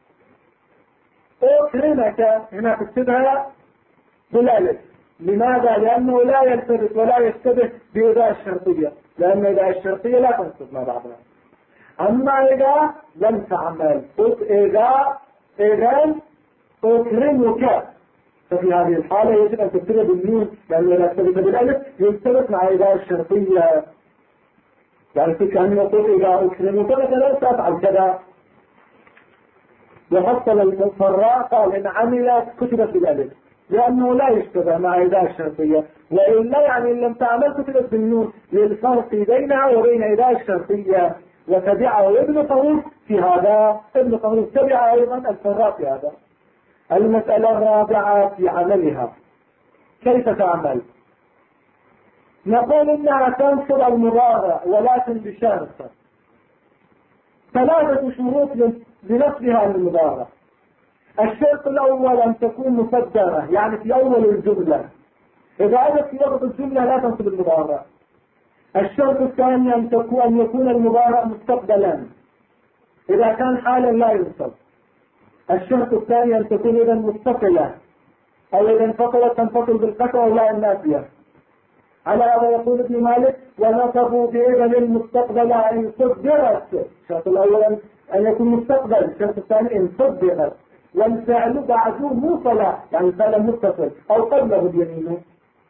أكرمك هنا تكتبها بالألف. لماذا؟ لأنه لا يلتبس ولا يشتبه بإذا الشرطية، لأن إذا الشرطية لا تنصب مع بعضها. أما إذا لم تعمل قلت إذا إذن أكرمك، ففي هذه الحالة يجب أن تكتبها بالنون، لأنه إذا كتبت بالألف يلتبس مع إذا الشرطية، يعني كأنه يقول إذا أكرمك مثلا تفعل كذا. وفصل الفراء قال إن عملت كتبت بالألف لأنه لا يشتبه مع إذا الشرطية، وإلا يعني إن لم تعمل كتبت بالنون للفرق بينها وبين إذا الشرطية. وتبعه ابن طاووس في هذا، ابن طاووس تبع أيضا الفراء في هذا. المسألة الرابعة في عملها، كيف تعمل؟ نقول إنها تنصب المضارع ولكن بشرط، ثلاثة شروط لنصبها المضارع. الشرط الأول أن تكون مصدرة، يعني في أول الجملة، إذا أتت في وسط الجملة لا تنصب المضارع. الشرط الثاني أن يكون المضارع مستقبلا، إذا كان حالا لا ينصب. الشرط الثاني أن تكون إذا متصلة، أو إذا انفصلت تنفصل بالقسم أو لا النافية. على هذا يقول ابن مالك: ونصبوا بإذن المستقبل إن صدرت. الشرط الأول أن يكون مستقبل، الشرط الثاني إن صدرت، والفعل بعده موصلة يعني فعل متصل أو قبله اليمين،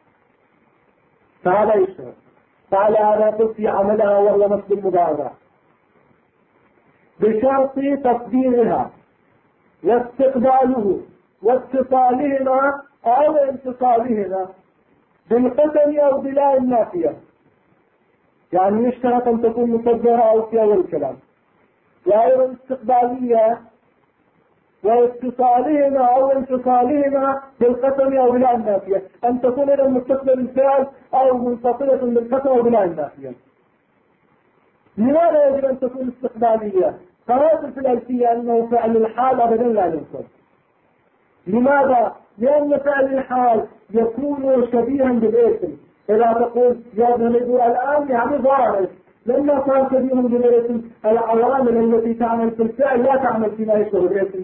فهذا يشرط. فعلى هذا يقول في عملها وهو نصب المضارع بشرط تصديرها واستقباله واتصالهما أو انفصالهما بالقسم أو بلا النافية. يعني يشترط أن تكون مصدرة أو في أول الكلام، وأيضا استقبالية واتصالهما أو انفصالهما بالقسم أو بلا النافية، أن تكون إذا مستقبل الفعل أو منفصلة بالقسم أو بلا النافية. لماذا يجب أن تكون استقبالية؟ قرأت في الألفية أنه فعل الحال أبدا لا ينصب. لماذا؟ لأن فعل الحال يكون شبيها بالاسم. إذا تقول يذهب الآن يعني ظاهر، لما كان شبيها بالاسم العوامل التي تعمل في الفعل لا تعمل فيما يشبه الاسم.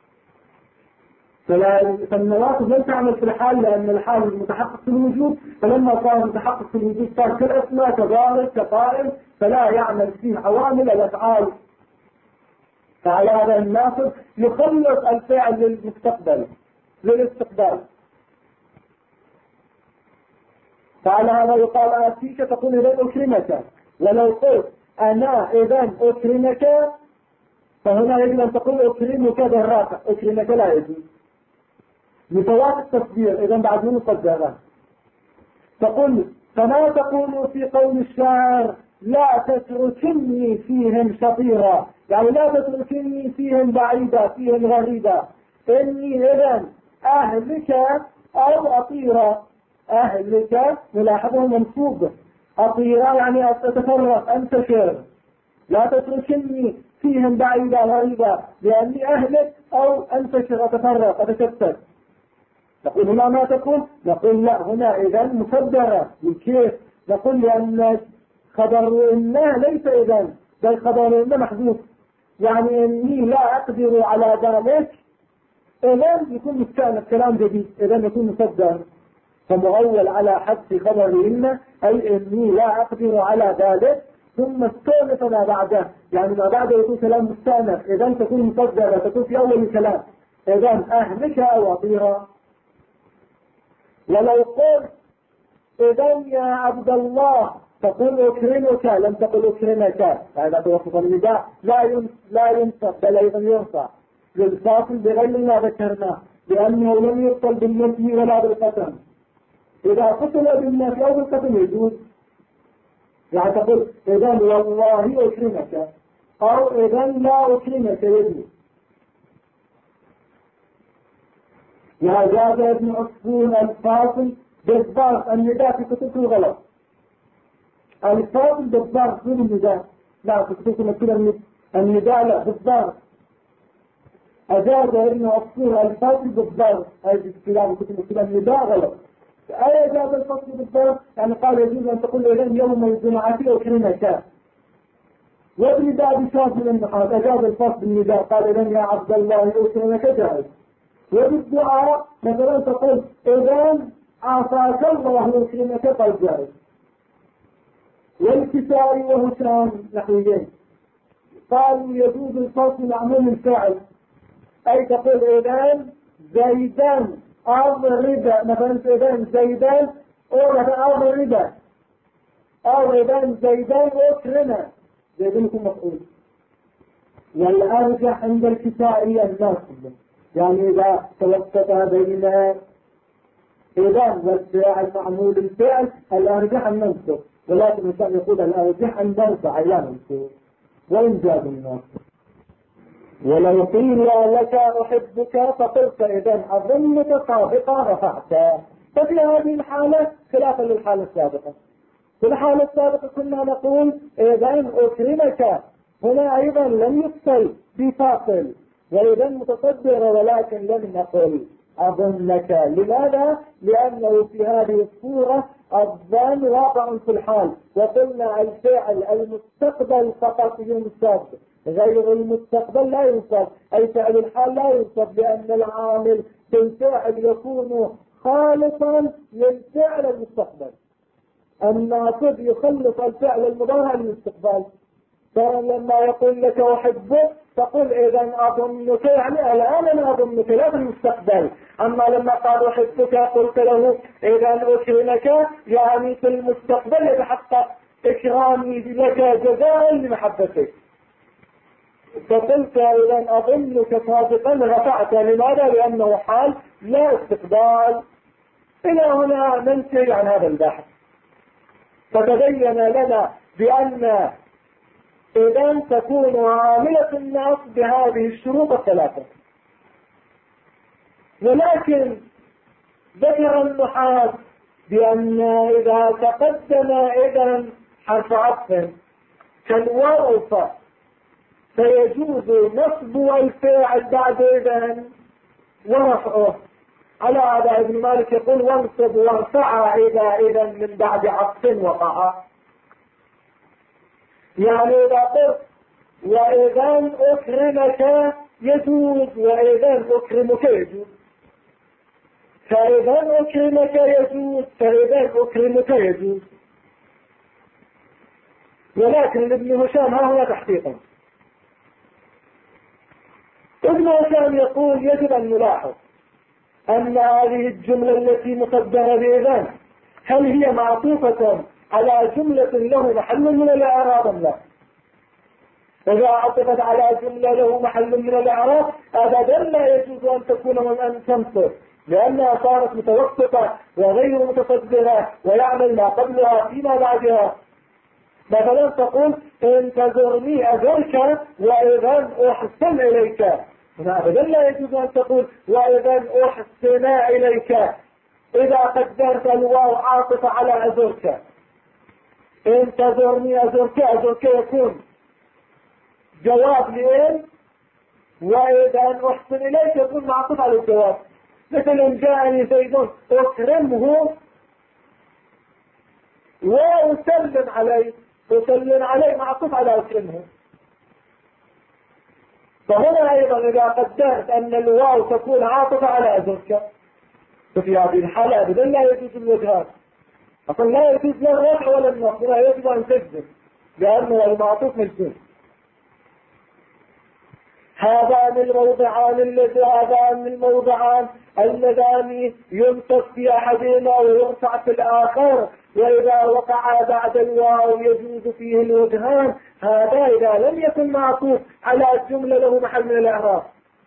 فالنواصب لن تعمل في الحال لأن الحال متحقق في الوجود، فلما صار متحقق في الوجود صار كالأسماء كظاهر كقائم، فلا يعمل فيه عوامل الأفعال. فعلى هذا الناصب يخلص الفعل للمستقبل للاستقبال. فعلى هذا يقال آتيك تقول إذا أكرمك، ولو قلت أنا إذا أكرمك فهنا يجب أن تقول أكرمك بالرافع، أكرمك لا يجوز لفوات التصدير، إذا بعد من الصدارات تقول. فما تقول في قول الشاعر لا تتركني فيهم شطيرا، يعني لا تتركني فيهم بعيدا فيهم غريبا، إني إذا أهلك أو أطيرا. أهلك ملاحظه منصوب، أطيرا يعني أتفرق أنتشر. لا تتركني فيهم بعيدا غريبا لأني أهلك أو أنتشر أتفرق أتشتت. نقول هنا ما تقول؟ نقول لا، هنا إذا مصدرة. وكيف؟ نقول لأن خبر إنه ليس إذا، بل خبر إنه محذوف، يعني إني لا أقدر على ذلك إذا يكون مستأنف كلام جديد، إذا يكون مصدر فمؤول على حذف خبر إنه، أي إني لا أقدر على ذلك، ثم استأنف ما بعده، يعني ما بعده يكون كلام مستأنف، إذا تكون مصدرة تكون في أول الكلام. إذا أهلك أو أطيرا. ولو قلت إذا يا عبد الله تقول أكرمك لم تقل أكرمك، هذا توسط النداء لا ينصب بل أيضا يرفع للفاصل بغير ما ذكرناه، لأنه لم يقتل بالنفي ولا بالقسم. إذا قتل بالنفي أو بالقسم يجوز، يعني تقول إذا والله أكرمك أو إذا لا أكرمك يجوز. وأجاز ابن عصفور الفاصل بالضبط النداء في كتبه غلط. الفاصل بالضبط من النداء، لا في كتبه كده النداء لا بالضبط. أجاز ابن عصفور الفاصل بالضبط، هذه الكلام كتبه كده النداء غلط. أي أجاز الفاصل بالضبط يعني قال يجوز أن تقول إذن يوم الجمعة أكرمك. والنداء بشرط من النحاة أجاز الفاصل بالنداء قال إذن يا عبد الله أكرمك جائز. وبالدعاء مثلا تقول إذا عافاك الله وكرمك قد جائز. والكسائي وهشام نحويين قالوا يجوز الفصل عموم الفعل، أي تقول إذا زيدان أضرب، مثلا إذا زيدان أضرب، أو إذا زيدان أكرم، زيدان يكون مفعول. والأرجح عند الكسائي الناصب، يعني إذا توسط بين إذا والفعل معمول الفعل الأرجح النصب، ولكن الإنسان يقول الأرجح النرفع لا ننصب وإن جاز النصب. ولو قيل لك أحبك فقلت إذا أظنك صادقا رفعت. ففي هذه الحالة خلافا للحالة السابقة. في الحالة السابقة كنا نقول إذا أكرمك، هنا أيضا لم يفصل بفاصل، وإذا متصدر ولكن لم نقل. أظنك. لماذا؟ لأنه في هذه الصورة الظن واقع في الحال، وقلنا الفعل المستقبل فقط ينصب، غير المستقبل لا ينصب، أي فعل الحال لا ينصب، لأن العامل في الفعل يكون خالصا للفعل المستقبل. الناصب يخلص الفعل المضارع للاستقبال. فلما يقول لك أحبك تقول إذا أظنك، يعني الآن أنا أظنك لا في المستقبل. أما لما قال أحبك قلت له إذا أكرمك، يعني في المستقبل يتحقق إكرامي لك جزاء لمحبتك. فقلت إذا أظنك صادقا رفعت. لماذا؟ لأنه حال لا استقبال. إلى هنا ننتهي عن هذا البحث. فتبين لنا بأن إذا تكون عاملة النص بهذه الشروط الثلاثة. ولكن ذكر النحاة بأن إذا تقدم إذا حرف عطف كالواو فيجوز نصب الفاعل بعد إذا ورفعه. على هذا ابن مالك يقول وانصب وارفع إذا من بعد عطف وقع. يعني إذا قلت وإذا أكرمك يجوز، وإذا أكرمك يجوز، فإذا أكرمك يجوز، فإذا أكرمك يجوز. ولكن ابن هشام ها هو تحقيقا. ابن هشام يقول يجب أن نلاحظ أن هذه الجملة التي مقدرة بإذن هل هي معطوفة على جملة له محل من الإعراب أم لا؟ إذا عطفت على جملة له محل من الإعراب أبدا لا يجوز أن تكون من أن تنصب، لأنها صارت متوسطة وغير متصدرة ويعمل ما قبلها فيما بعدها. مثلا تقول انتظرني أزرك وإذا أحسن إليك، هنا أبدا لا يجوز أن تقول وإذا أحسن إليك إذا قدرت الواو عاطفة على أزرك. انتظرني أزرك، أزرك يكون جواب لإن، وإذا أحسن إليك يكون معطوف على الجواب. مثلا جاءني زيد أكرمه وأسلم عليه، أسلم عليه معطوف على أكرمه. فهنا أيضا إذا قدرت أن الواو تكون عاطفة على أزرك ففي هذه الحالة أبدا لا يجوز الوجهات، أصلا لا يجوز لا الرفع ولا النصب، لا يجب أن تجزم لأنه المعطوف مجزوم. هذان الموضعان اللذان ينصب في أحدهما ويرفع في الآخر، وإذا وقع بعد الواو يجوز فيه الوجهان. هذا إذا لم يكن معطوف على جملة له محل من الإعراب،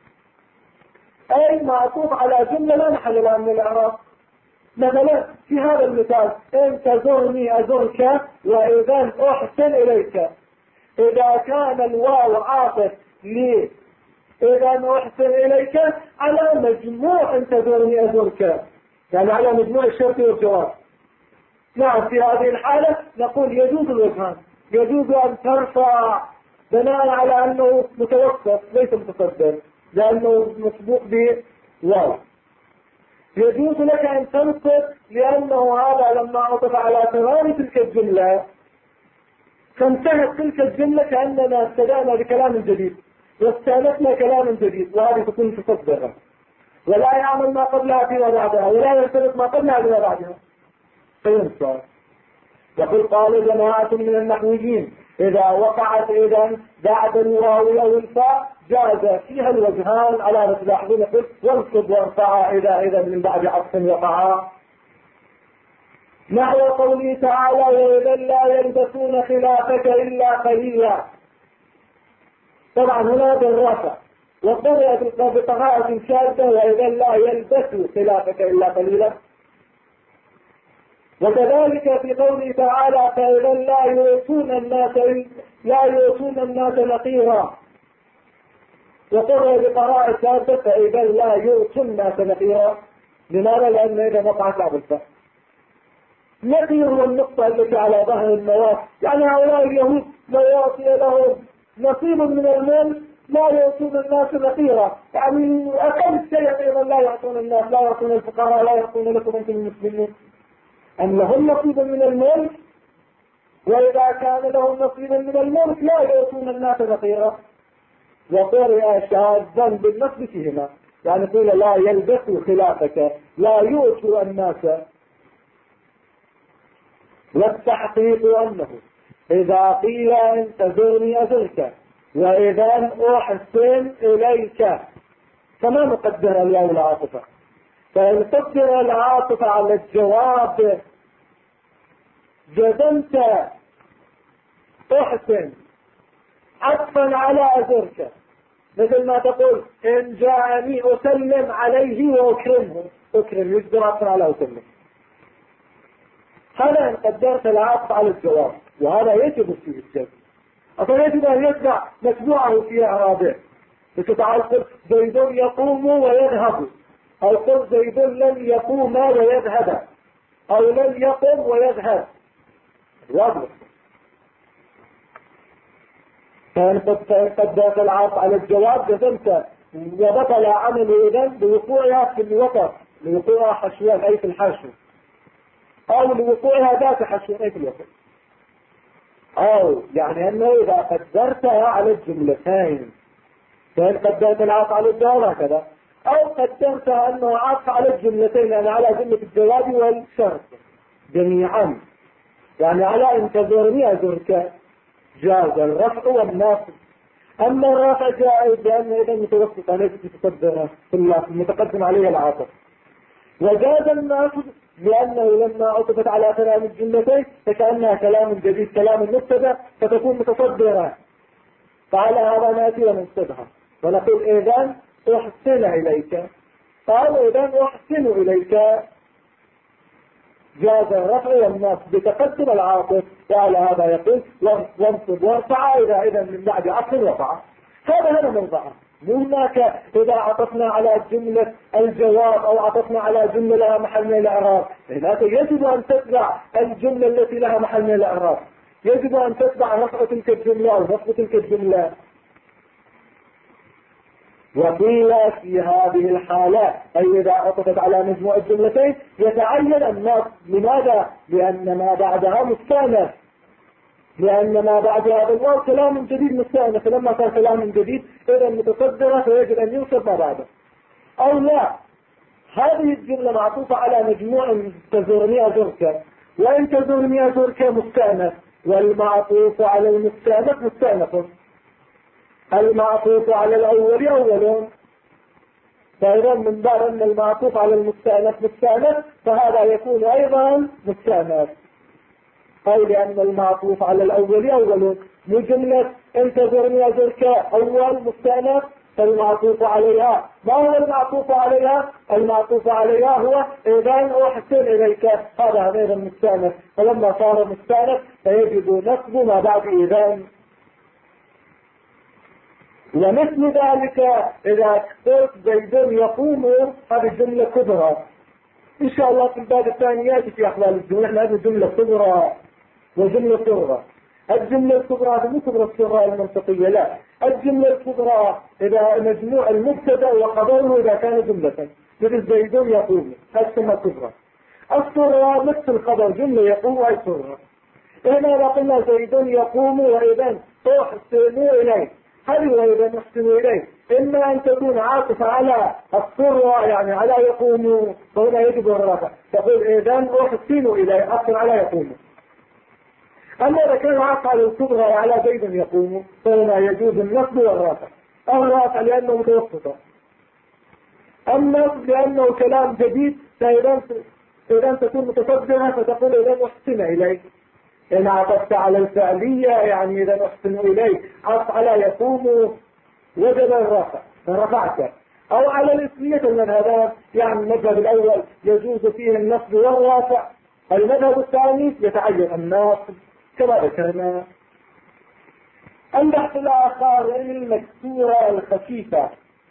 أي معطوف على جملة لا محل لها من الإعراب. مثلا في هذا المثال إن تزرني أزرك وإذا أحسن إليك، إذا كان الواو عاطف لي إذا أحسن إليك على مجموع إن تزرني أزرك، يعني على مجموع الشرط والجواب. نعم في هذه الحالة نقول يجوز الوجهان، يجوز أن ترفع بناء على أنه متوسط ليس متصدر لأنه مسبوق بواو. يجوز لك أن تنصب لأنه هذا لما عطف على تمام تلك الجملة فانتهت تلك الجملة كأننا ابتدأنا بكلام جديد واستأنفنا كلام جديد، وهذه تكون متصدرة ولا يعمل ما قبلها فيما بعدها ولا ينطلق ما قبلها فيما بعدها فينصب. يقول قال جماعة من النحويين إذا وقعت إذا بعد الواو أو الفاء جاز فيها الوجهان على مثل أحدنا قلت وانصب وارفع إذا من بعد عطف وقعا، نحو قوله تعالى وإذا لا يلبسون خلافك إلا قليلا. طبعا هنا بالرفع وقرأت بقراءة شاذة وإذا لا يلبسوا خلافك إلا قليلا. وكذلك في قوله تعالى فإذا لا يؤتون الناس نقيرا، وقرأ بقراءة شاذة فإذا لا يؤتون الناس نقيرا. لماذا؟ لأن إذا وقعت بعد الفاء نقير والنقطة التي على ظهر النواة، يعني هؤلاء اليهود لا يعطي لهم نصيب من المال لا يعطون الناس نقيرا، يعني أقل شيء أيضا لا يعطون الناس، لا يعطون الفقراء، لا يعطون لكم أنتم المسلمين. أم لهم نصيب من الملك؟ وإذا كان لهم نصيب من الملك لا يعطون الناس نقيرا. وقرئ شاذا بالنصب فيهما، يعني قيل لا يلبسوا خلافك، لا يؤتوا الناس. والتحقيق أنه إذا قيل انتظرني أزرك وإذا أحسن إليك، فما نقدر اليوم العاطفة؟ فإن قدر العاطفة على الجواب جزمت أحسن عطفا على أزرك، مثل ما تقول إن جاءني أسلم عليه وأكرمه، أكرم يجبر عطفا على أسلم. هذا إن قدرت العطف على الجواب، وهذا يجب في الجزم. أصلا يجب أن يتبع متبوعه في أعرابه. تعال قل زيد يقوم ويذهب، أو قل زيد لن يقوم ويذهب، أو لن يقم ويذهب، واضح. فإن قدرت العطف على الجواب جزمت، وبطل عمله إذن بوقوعها في الوسط، لوقوعها حشوان أي في الحشو، أو لوقوعها ذات حشوان أي في الوسط. أو يعني أنه إذا قدرتها على الجملتين، فإن قدرت العطف على الجواب هكذا، أو قدرتها أنه عطف على الجملتين، يعني على جملة الجواب والشرط جميعا، يعني على انتظرني أزرك، جاز الرفع والناصب. أما الرفع جائز لأنه إذا متوسطة ليست متقدمة في المتقدم عليه العاطف، وجاز الناصب لأنه لما عطفت على كلام الجملتين فكأنها كلام جديد، كلام مبتدأ، فتكون متصدرة، فعلى هذا نأتي وننصبها ونقول إذن أحسن إليك، قال إذن أحسن إليك، جاز الرفع والنصب بتقدم العاطف، وعلى هذا يقول وانصب وارفع إذا من بعد عطف وقع. هذا موضعه. هناك إذا عطفنا على جملة الجواب أو عطفنا على جملة لها محل من الإعراب، هناك يجب أن تتبع الجملة التي لها محل من الإعراب، يجب أن تتبع رفع تلك الجملة أو نصب تلك الجملة. وقيل في هذه الحالة أي إذا عطفت على مجموع الجملتين يتعين النصب. لماذا؟ لأن ما بعدها مستأنف، لأن ما بعدها بالواو كلام جديد مستأنف، فلما صار كلام جديد إذا متصدرة فيجب أن ينصب ما بعده. أو لا، هذه الجملة معطوفة على مجموع تزورني أزورك، وإن تزورني أزورك مستأنف، والمعطوف على المستأنف مستأنف، المعطوف على الأول أول، فإذا من باب أن المعطوف على المستأنف مستأنف فهذا يكون أيضا مستأنف، أو لأن المعطوف على الأول أول. من جملة انتظرني أزرك أول مستأنف، فالمعطوف عليها ما هو المعطوف عليها؟ المعطوف عليها هو إذن أحسن إليك، هذا غير المستأنف، فلما صار مستأنف فيجب نصب ما بعد إذن. ومثل ذلك إذا قلت زيد يقوم، هذه الجملة كبرى، إن شاء الله في الباب الثاني يأتي في أحوال الجملة. نحن هذه الجملة كبرى وجملة صغرى. الجملة الكبرى هذه مو كبرى الصغرى المنطقية، لا، الجملة الكبرى إذا مجموع المبتدأ وخبره إذا كان جملة، مثل زيد يقوم، هذه تسمى كبرى. الصغرى مثل الخبر، جملة يقوم أي صغرى. هنا إذا قلنا زيد يقوم وإذن أحسن إليه، هذه وإذا نحسن إليه إما أن تكون عاطفة على الصغرى يعني على يقوم، فهنا يجب الرفع، تقول إذن أحسن إليه أحسن على يقوم. أما إذا كان عاطفة على الصغرى على زيد يقوم فهنا يجوز النصب والرفع، أو الرفع لأنه متوسطة، النصب لأنه كلام جديد، فإذا تكون متصدرة فتقول إذن أحسن إليه. إن عطفت على الفعلية يعني إذا أحسن إليه عطف على يقوم وجب الرفع فرفعت، أو على الاسمية المذهبان، يعني المذهب الأول يجوز فيه النصب والرفع، المذهب الثاني يتعين النصب كما ذكرنا. البحث الآخر إن المكسورة الخفيفة،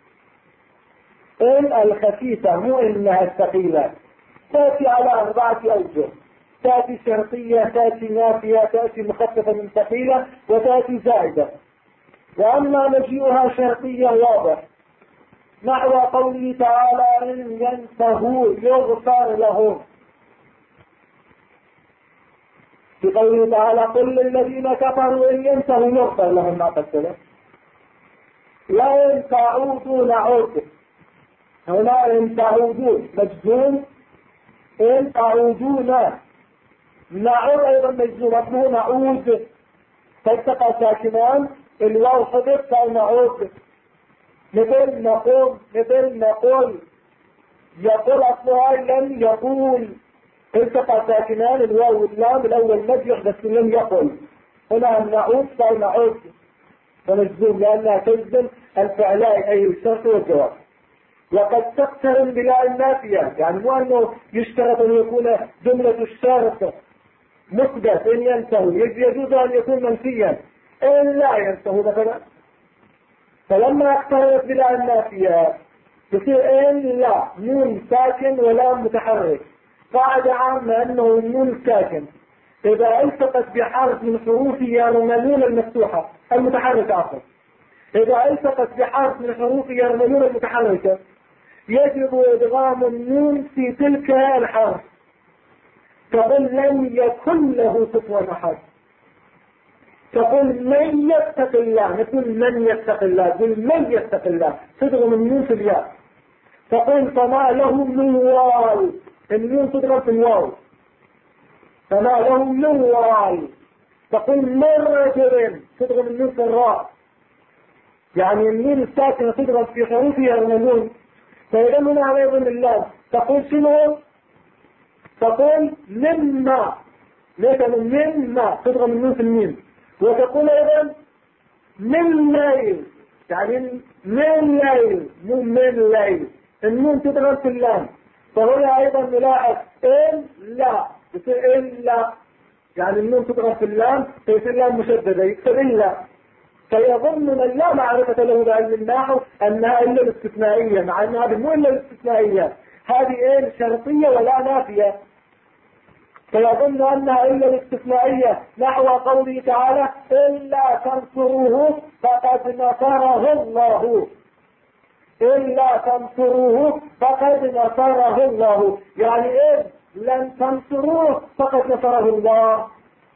إن الخفيفة مو إنها الثقيلة، تأتي على 4 أوجه، تأتي شرطية، تأتي نافية، تأتي مخففة من ثقيلة، وتأتي زائدة. وأما مجيئها شرطية واضح نحو قوله تعالى إن ينتهوا يغفر لهم، في قوله تعالى قل للذين كفروا إن ينتهوا يغفر لهم ما قد سلف، وإن تعودوا نعود. هنا إن تعودوا مجزوم، إن تعودون نعود أيضا مجزوم، أصله نعود فالتقى ساكنان الواو حذف فنعود. مثل نقول يقول أصلها لم يقول، التقى ساكنان الواو واللام الأول مد يحدث لم يقل، هنا نعود فنعود فمجزوم لأنها تجزم الفعلان أي الشرط والجواب. وقد تقترن بلا النافية، يعني مو أنه يشترط أن يكون جملة الشرط مثبت إن ينتهوا، يجوز أن يكون منفيا إن لا ينتهوا مثلا. فلما اقترنت بلا النافية تصير إن لا نون ساكن ولا متحرك. قاعدة عامة أنه النون ساكن إذا التقت بحرف من حروفها يرملون المفتوحة المتحركة عفوا، إذا التقت بحرف من حروف يرملون المتحركة يجب إدغام النون في تلك الحرف. تقول لم يكن له كفوا أحد، تقول من يتق الله، نقول من يتق الله، تقول من يتق الله تدغم النون في الياء. تقول فما له من واو، النون تدغم في الواو، فما له من واو. تقول من رجل تدغم النون في الراء، يعني النون الساكنة تضرب في حروفها يرملون، فإذا منها أيضا اللام. تقول شنو؟ تقول مما، ليس مما تضرب النون في الميم. وتقول أيضا من ليل، يعني من ليل مو من ليل، النون تضرب في اللام. فهنا أيضا نلاحظ إلا، يصير إلا، يعني النون تضرب في اللام فيصير اللام مشددة يكتب إلا. فيظن من لا معرفة له بعلم النحو أنها إلا الاستثنائية، مع أن هذه مو إلا الاستثنائية، هذه إيه شرطية ولا نافية. فيظن أنها إلا الاستثنائية نحو قوله تعالى إلا تنصروه فقد نصره الله، إلا تنصروه فقد نصره الله، يعني إيه لن تنصروه فقد نصره الله.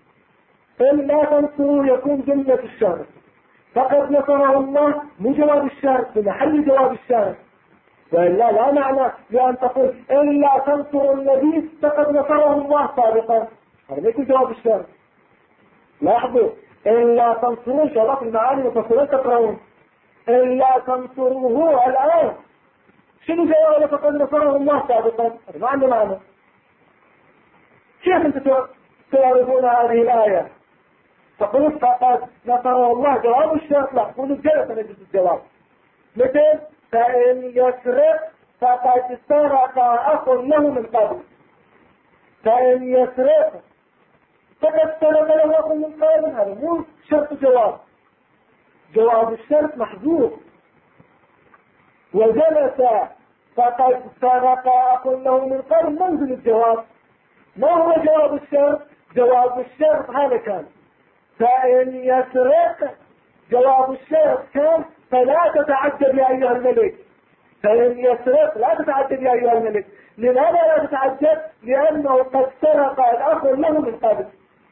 إلا تنصروه يكون جملة الشرط، فقد نصره الله مو جواب الشرط، في محل جواب الشرط، وإلا لا معنى لأن تقول إلا تنصر النبي فقد نصره الله سابقا، هذا يكون جواب الشرط. لاحظوا إلا تنصروه شرط المعاني وتصلون تقرؤون إلا تنصروه الآن، شنو جواب فقد نصره الله سابقا؟ هذا ما عنده معنى. كيف أنتم تعرفون هذه الآية؟ تقول فقد نصره الله جواب الشرط، لا قولوا الجلسة نجد الجواب. مثل فإن يسرق فقد سرق أخ له من قبل، فإن يسرق فقد سرق له أخ من قبل، هذا مو شرط جواب، جواب الشرط محذوف. وجلس فقد سرق أخ له من قبل منزل الجواب. ما هو جواب الشرط؟ جواب الشرط هذا كان فإن يسرق، جواب الشرط كان فلا تتعجب يا أيها الملك، فإن يسرق لا تتعجب يا أيها الملك. لماذا لا تتعجب؟ لأنه قد سرق الأخ له من قبل.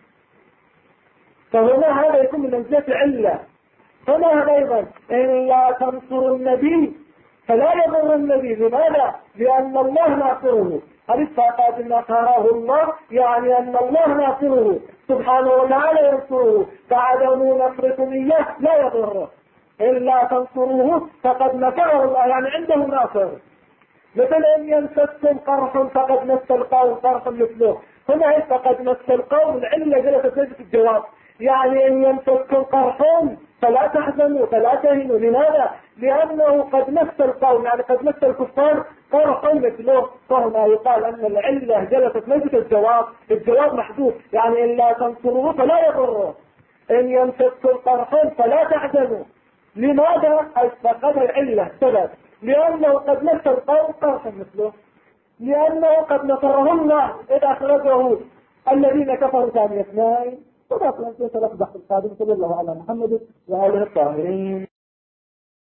فهنا هذا يكون من منزلة علة. هنا أيضا إن لا تنصر النبي فلا يضر النبي، لماذا؟ لأن الله ناصره. هل فقد نصره الله يعني أن الله ناصره سبحانه وتعالى ينصره، فعدم نصركم إياه لا يضره. إلا تنصروه فقد نصره الله يعني عنده ناصر. مثل إن يمسكم قرح فقد مس القوم قرح مثله، هنا فقد مس القوم العلة جلست ليست الجواب، يعني إن يمسكم قرح فلا تحزنوا فلا تهنوا. لماذا؟ لأنه قد مس القوم يعني قد مس الكفار قرح مثله، فهنا يقال أن العلة جلست ليست الجواب، الجواب محذوف، يعني إن لا تنصروه فلا يضره، إن يمسكم قرح فلا تحزنوا. لماذا؟ فقد العلة سبب، لأنه قد مس القوم قرحا مثله، لأنه قد نصره الله إذ أخرجه الذين كفروا ثاني اثنين وباقي الأسئلة تلقى القادم. صلى الله على محمد وآله الطاهرين.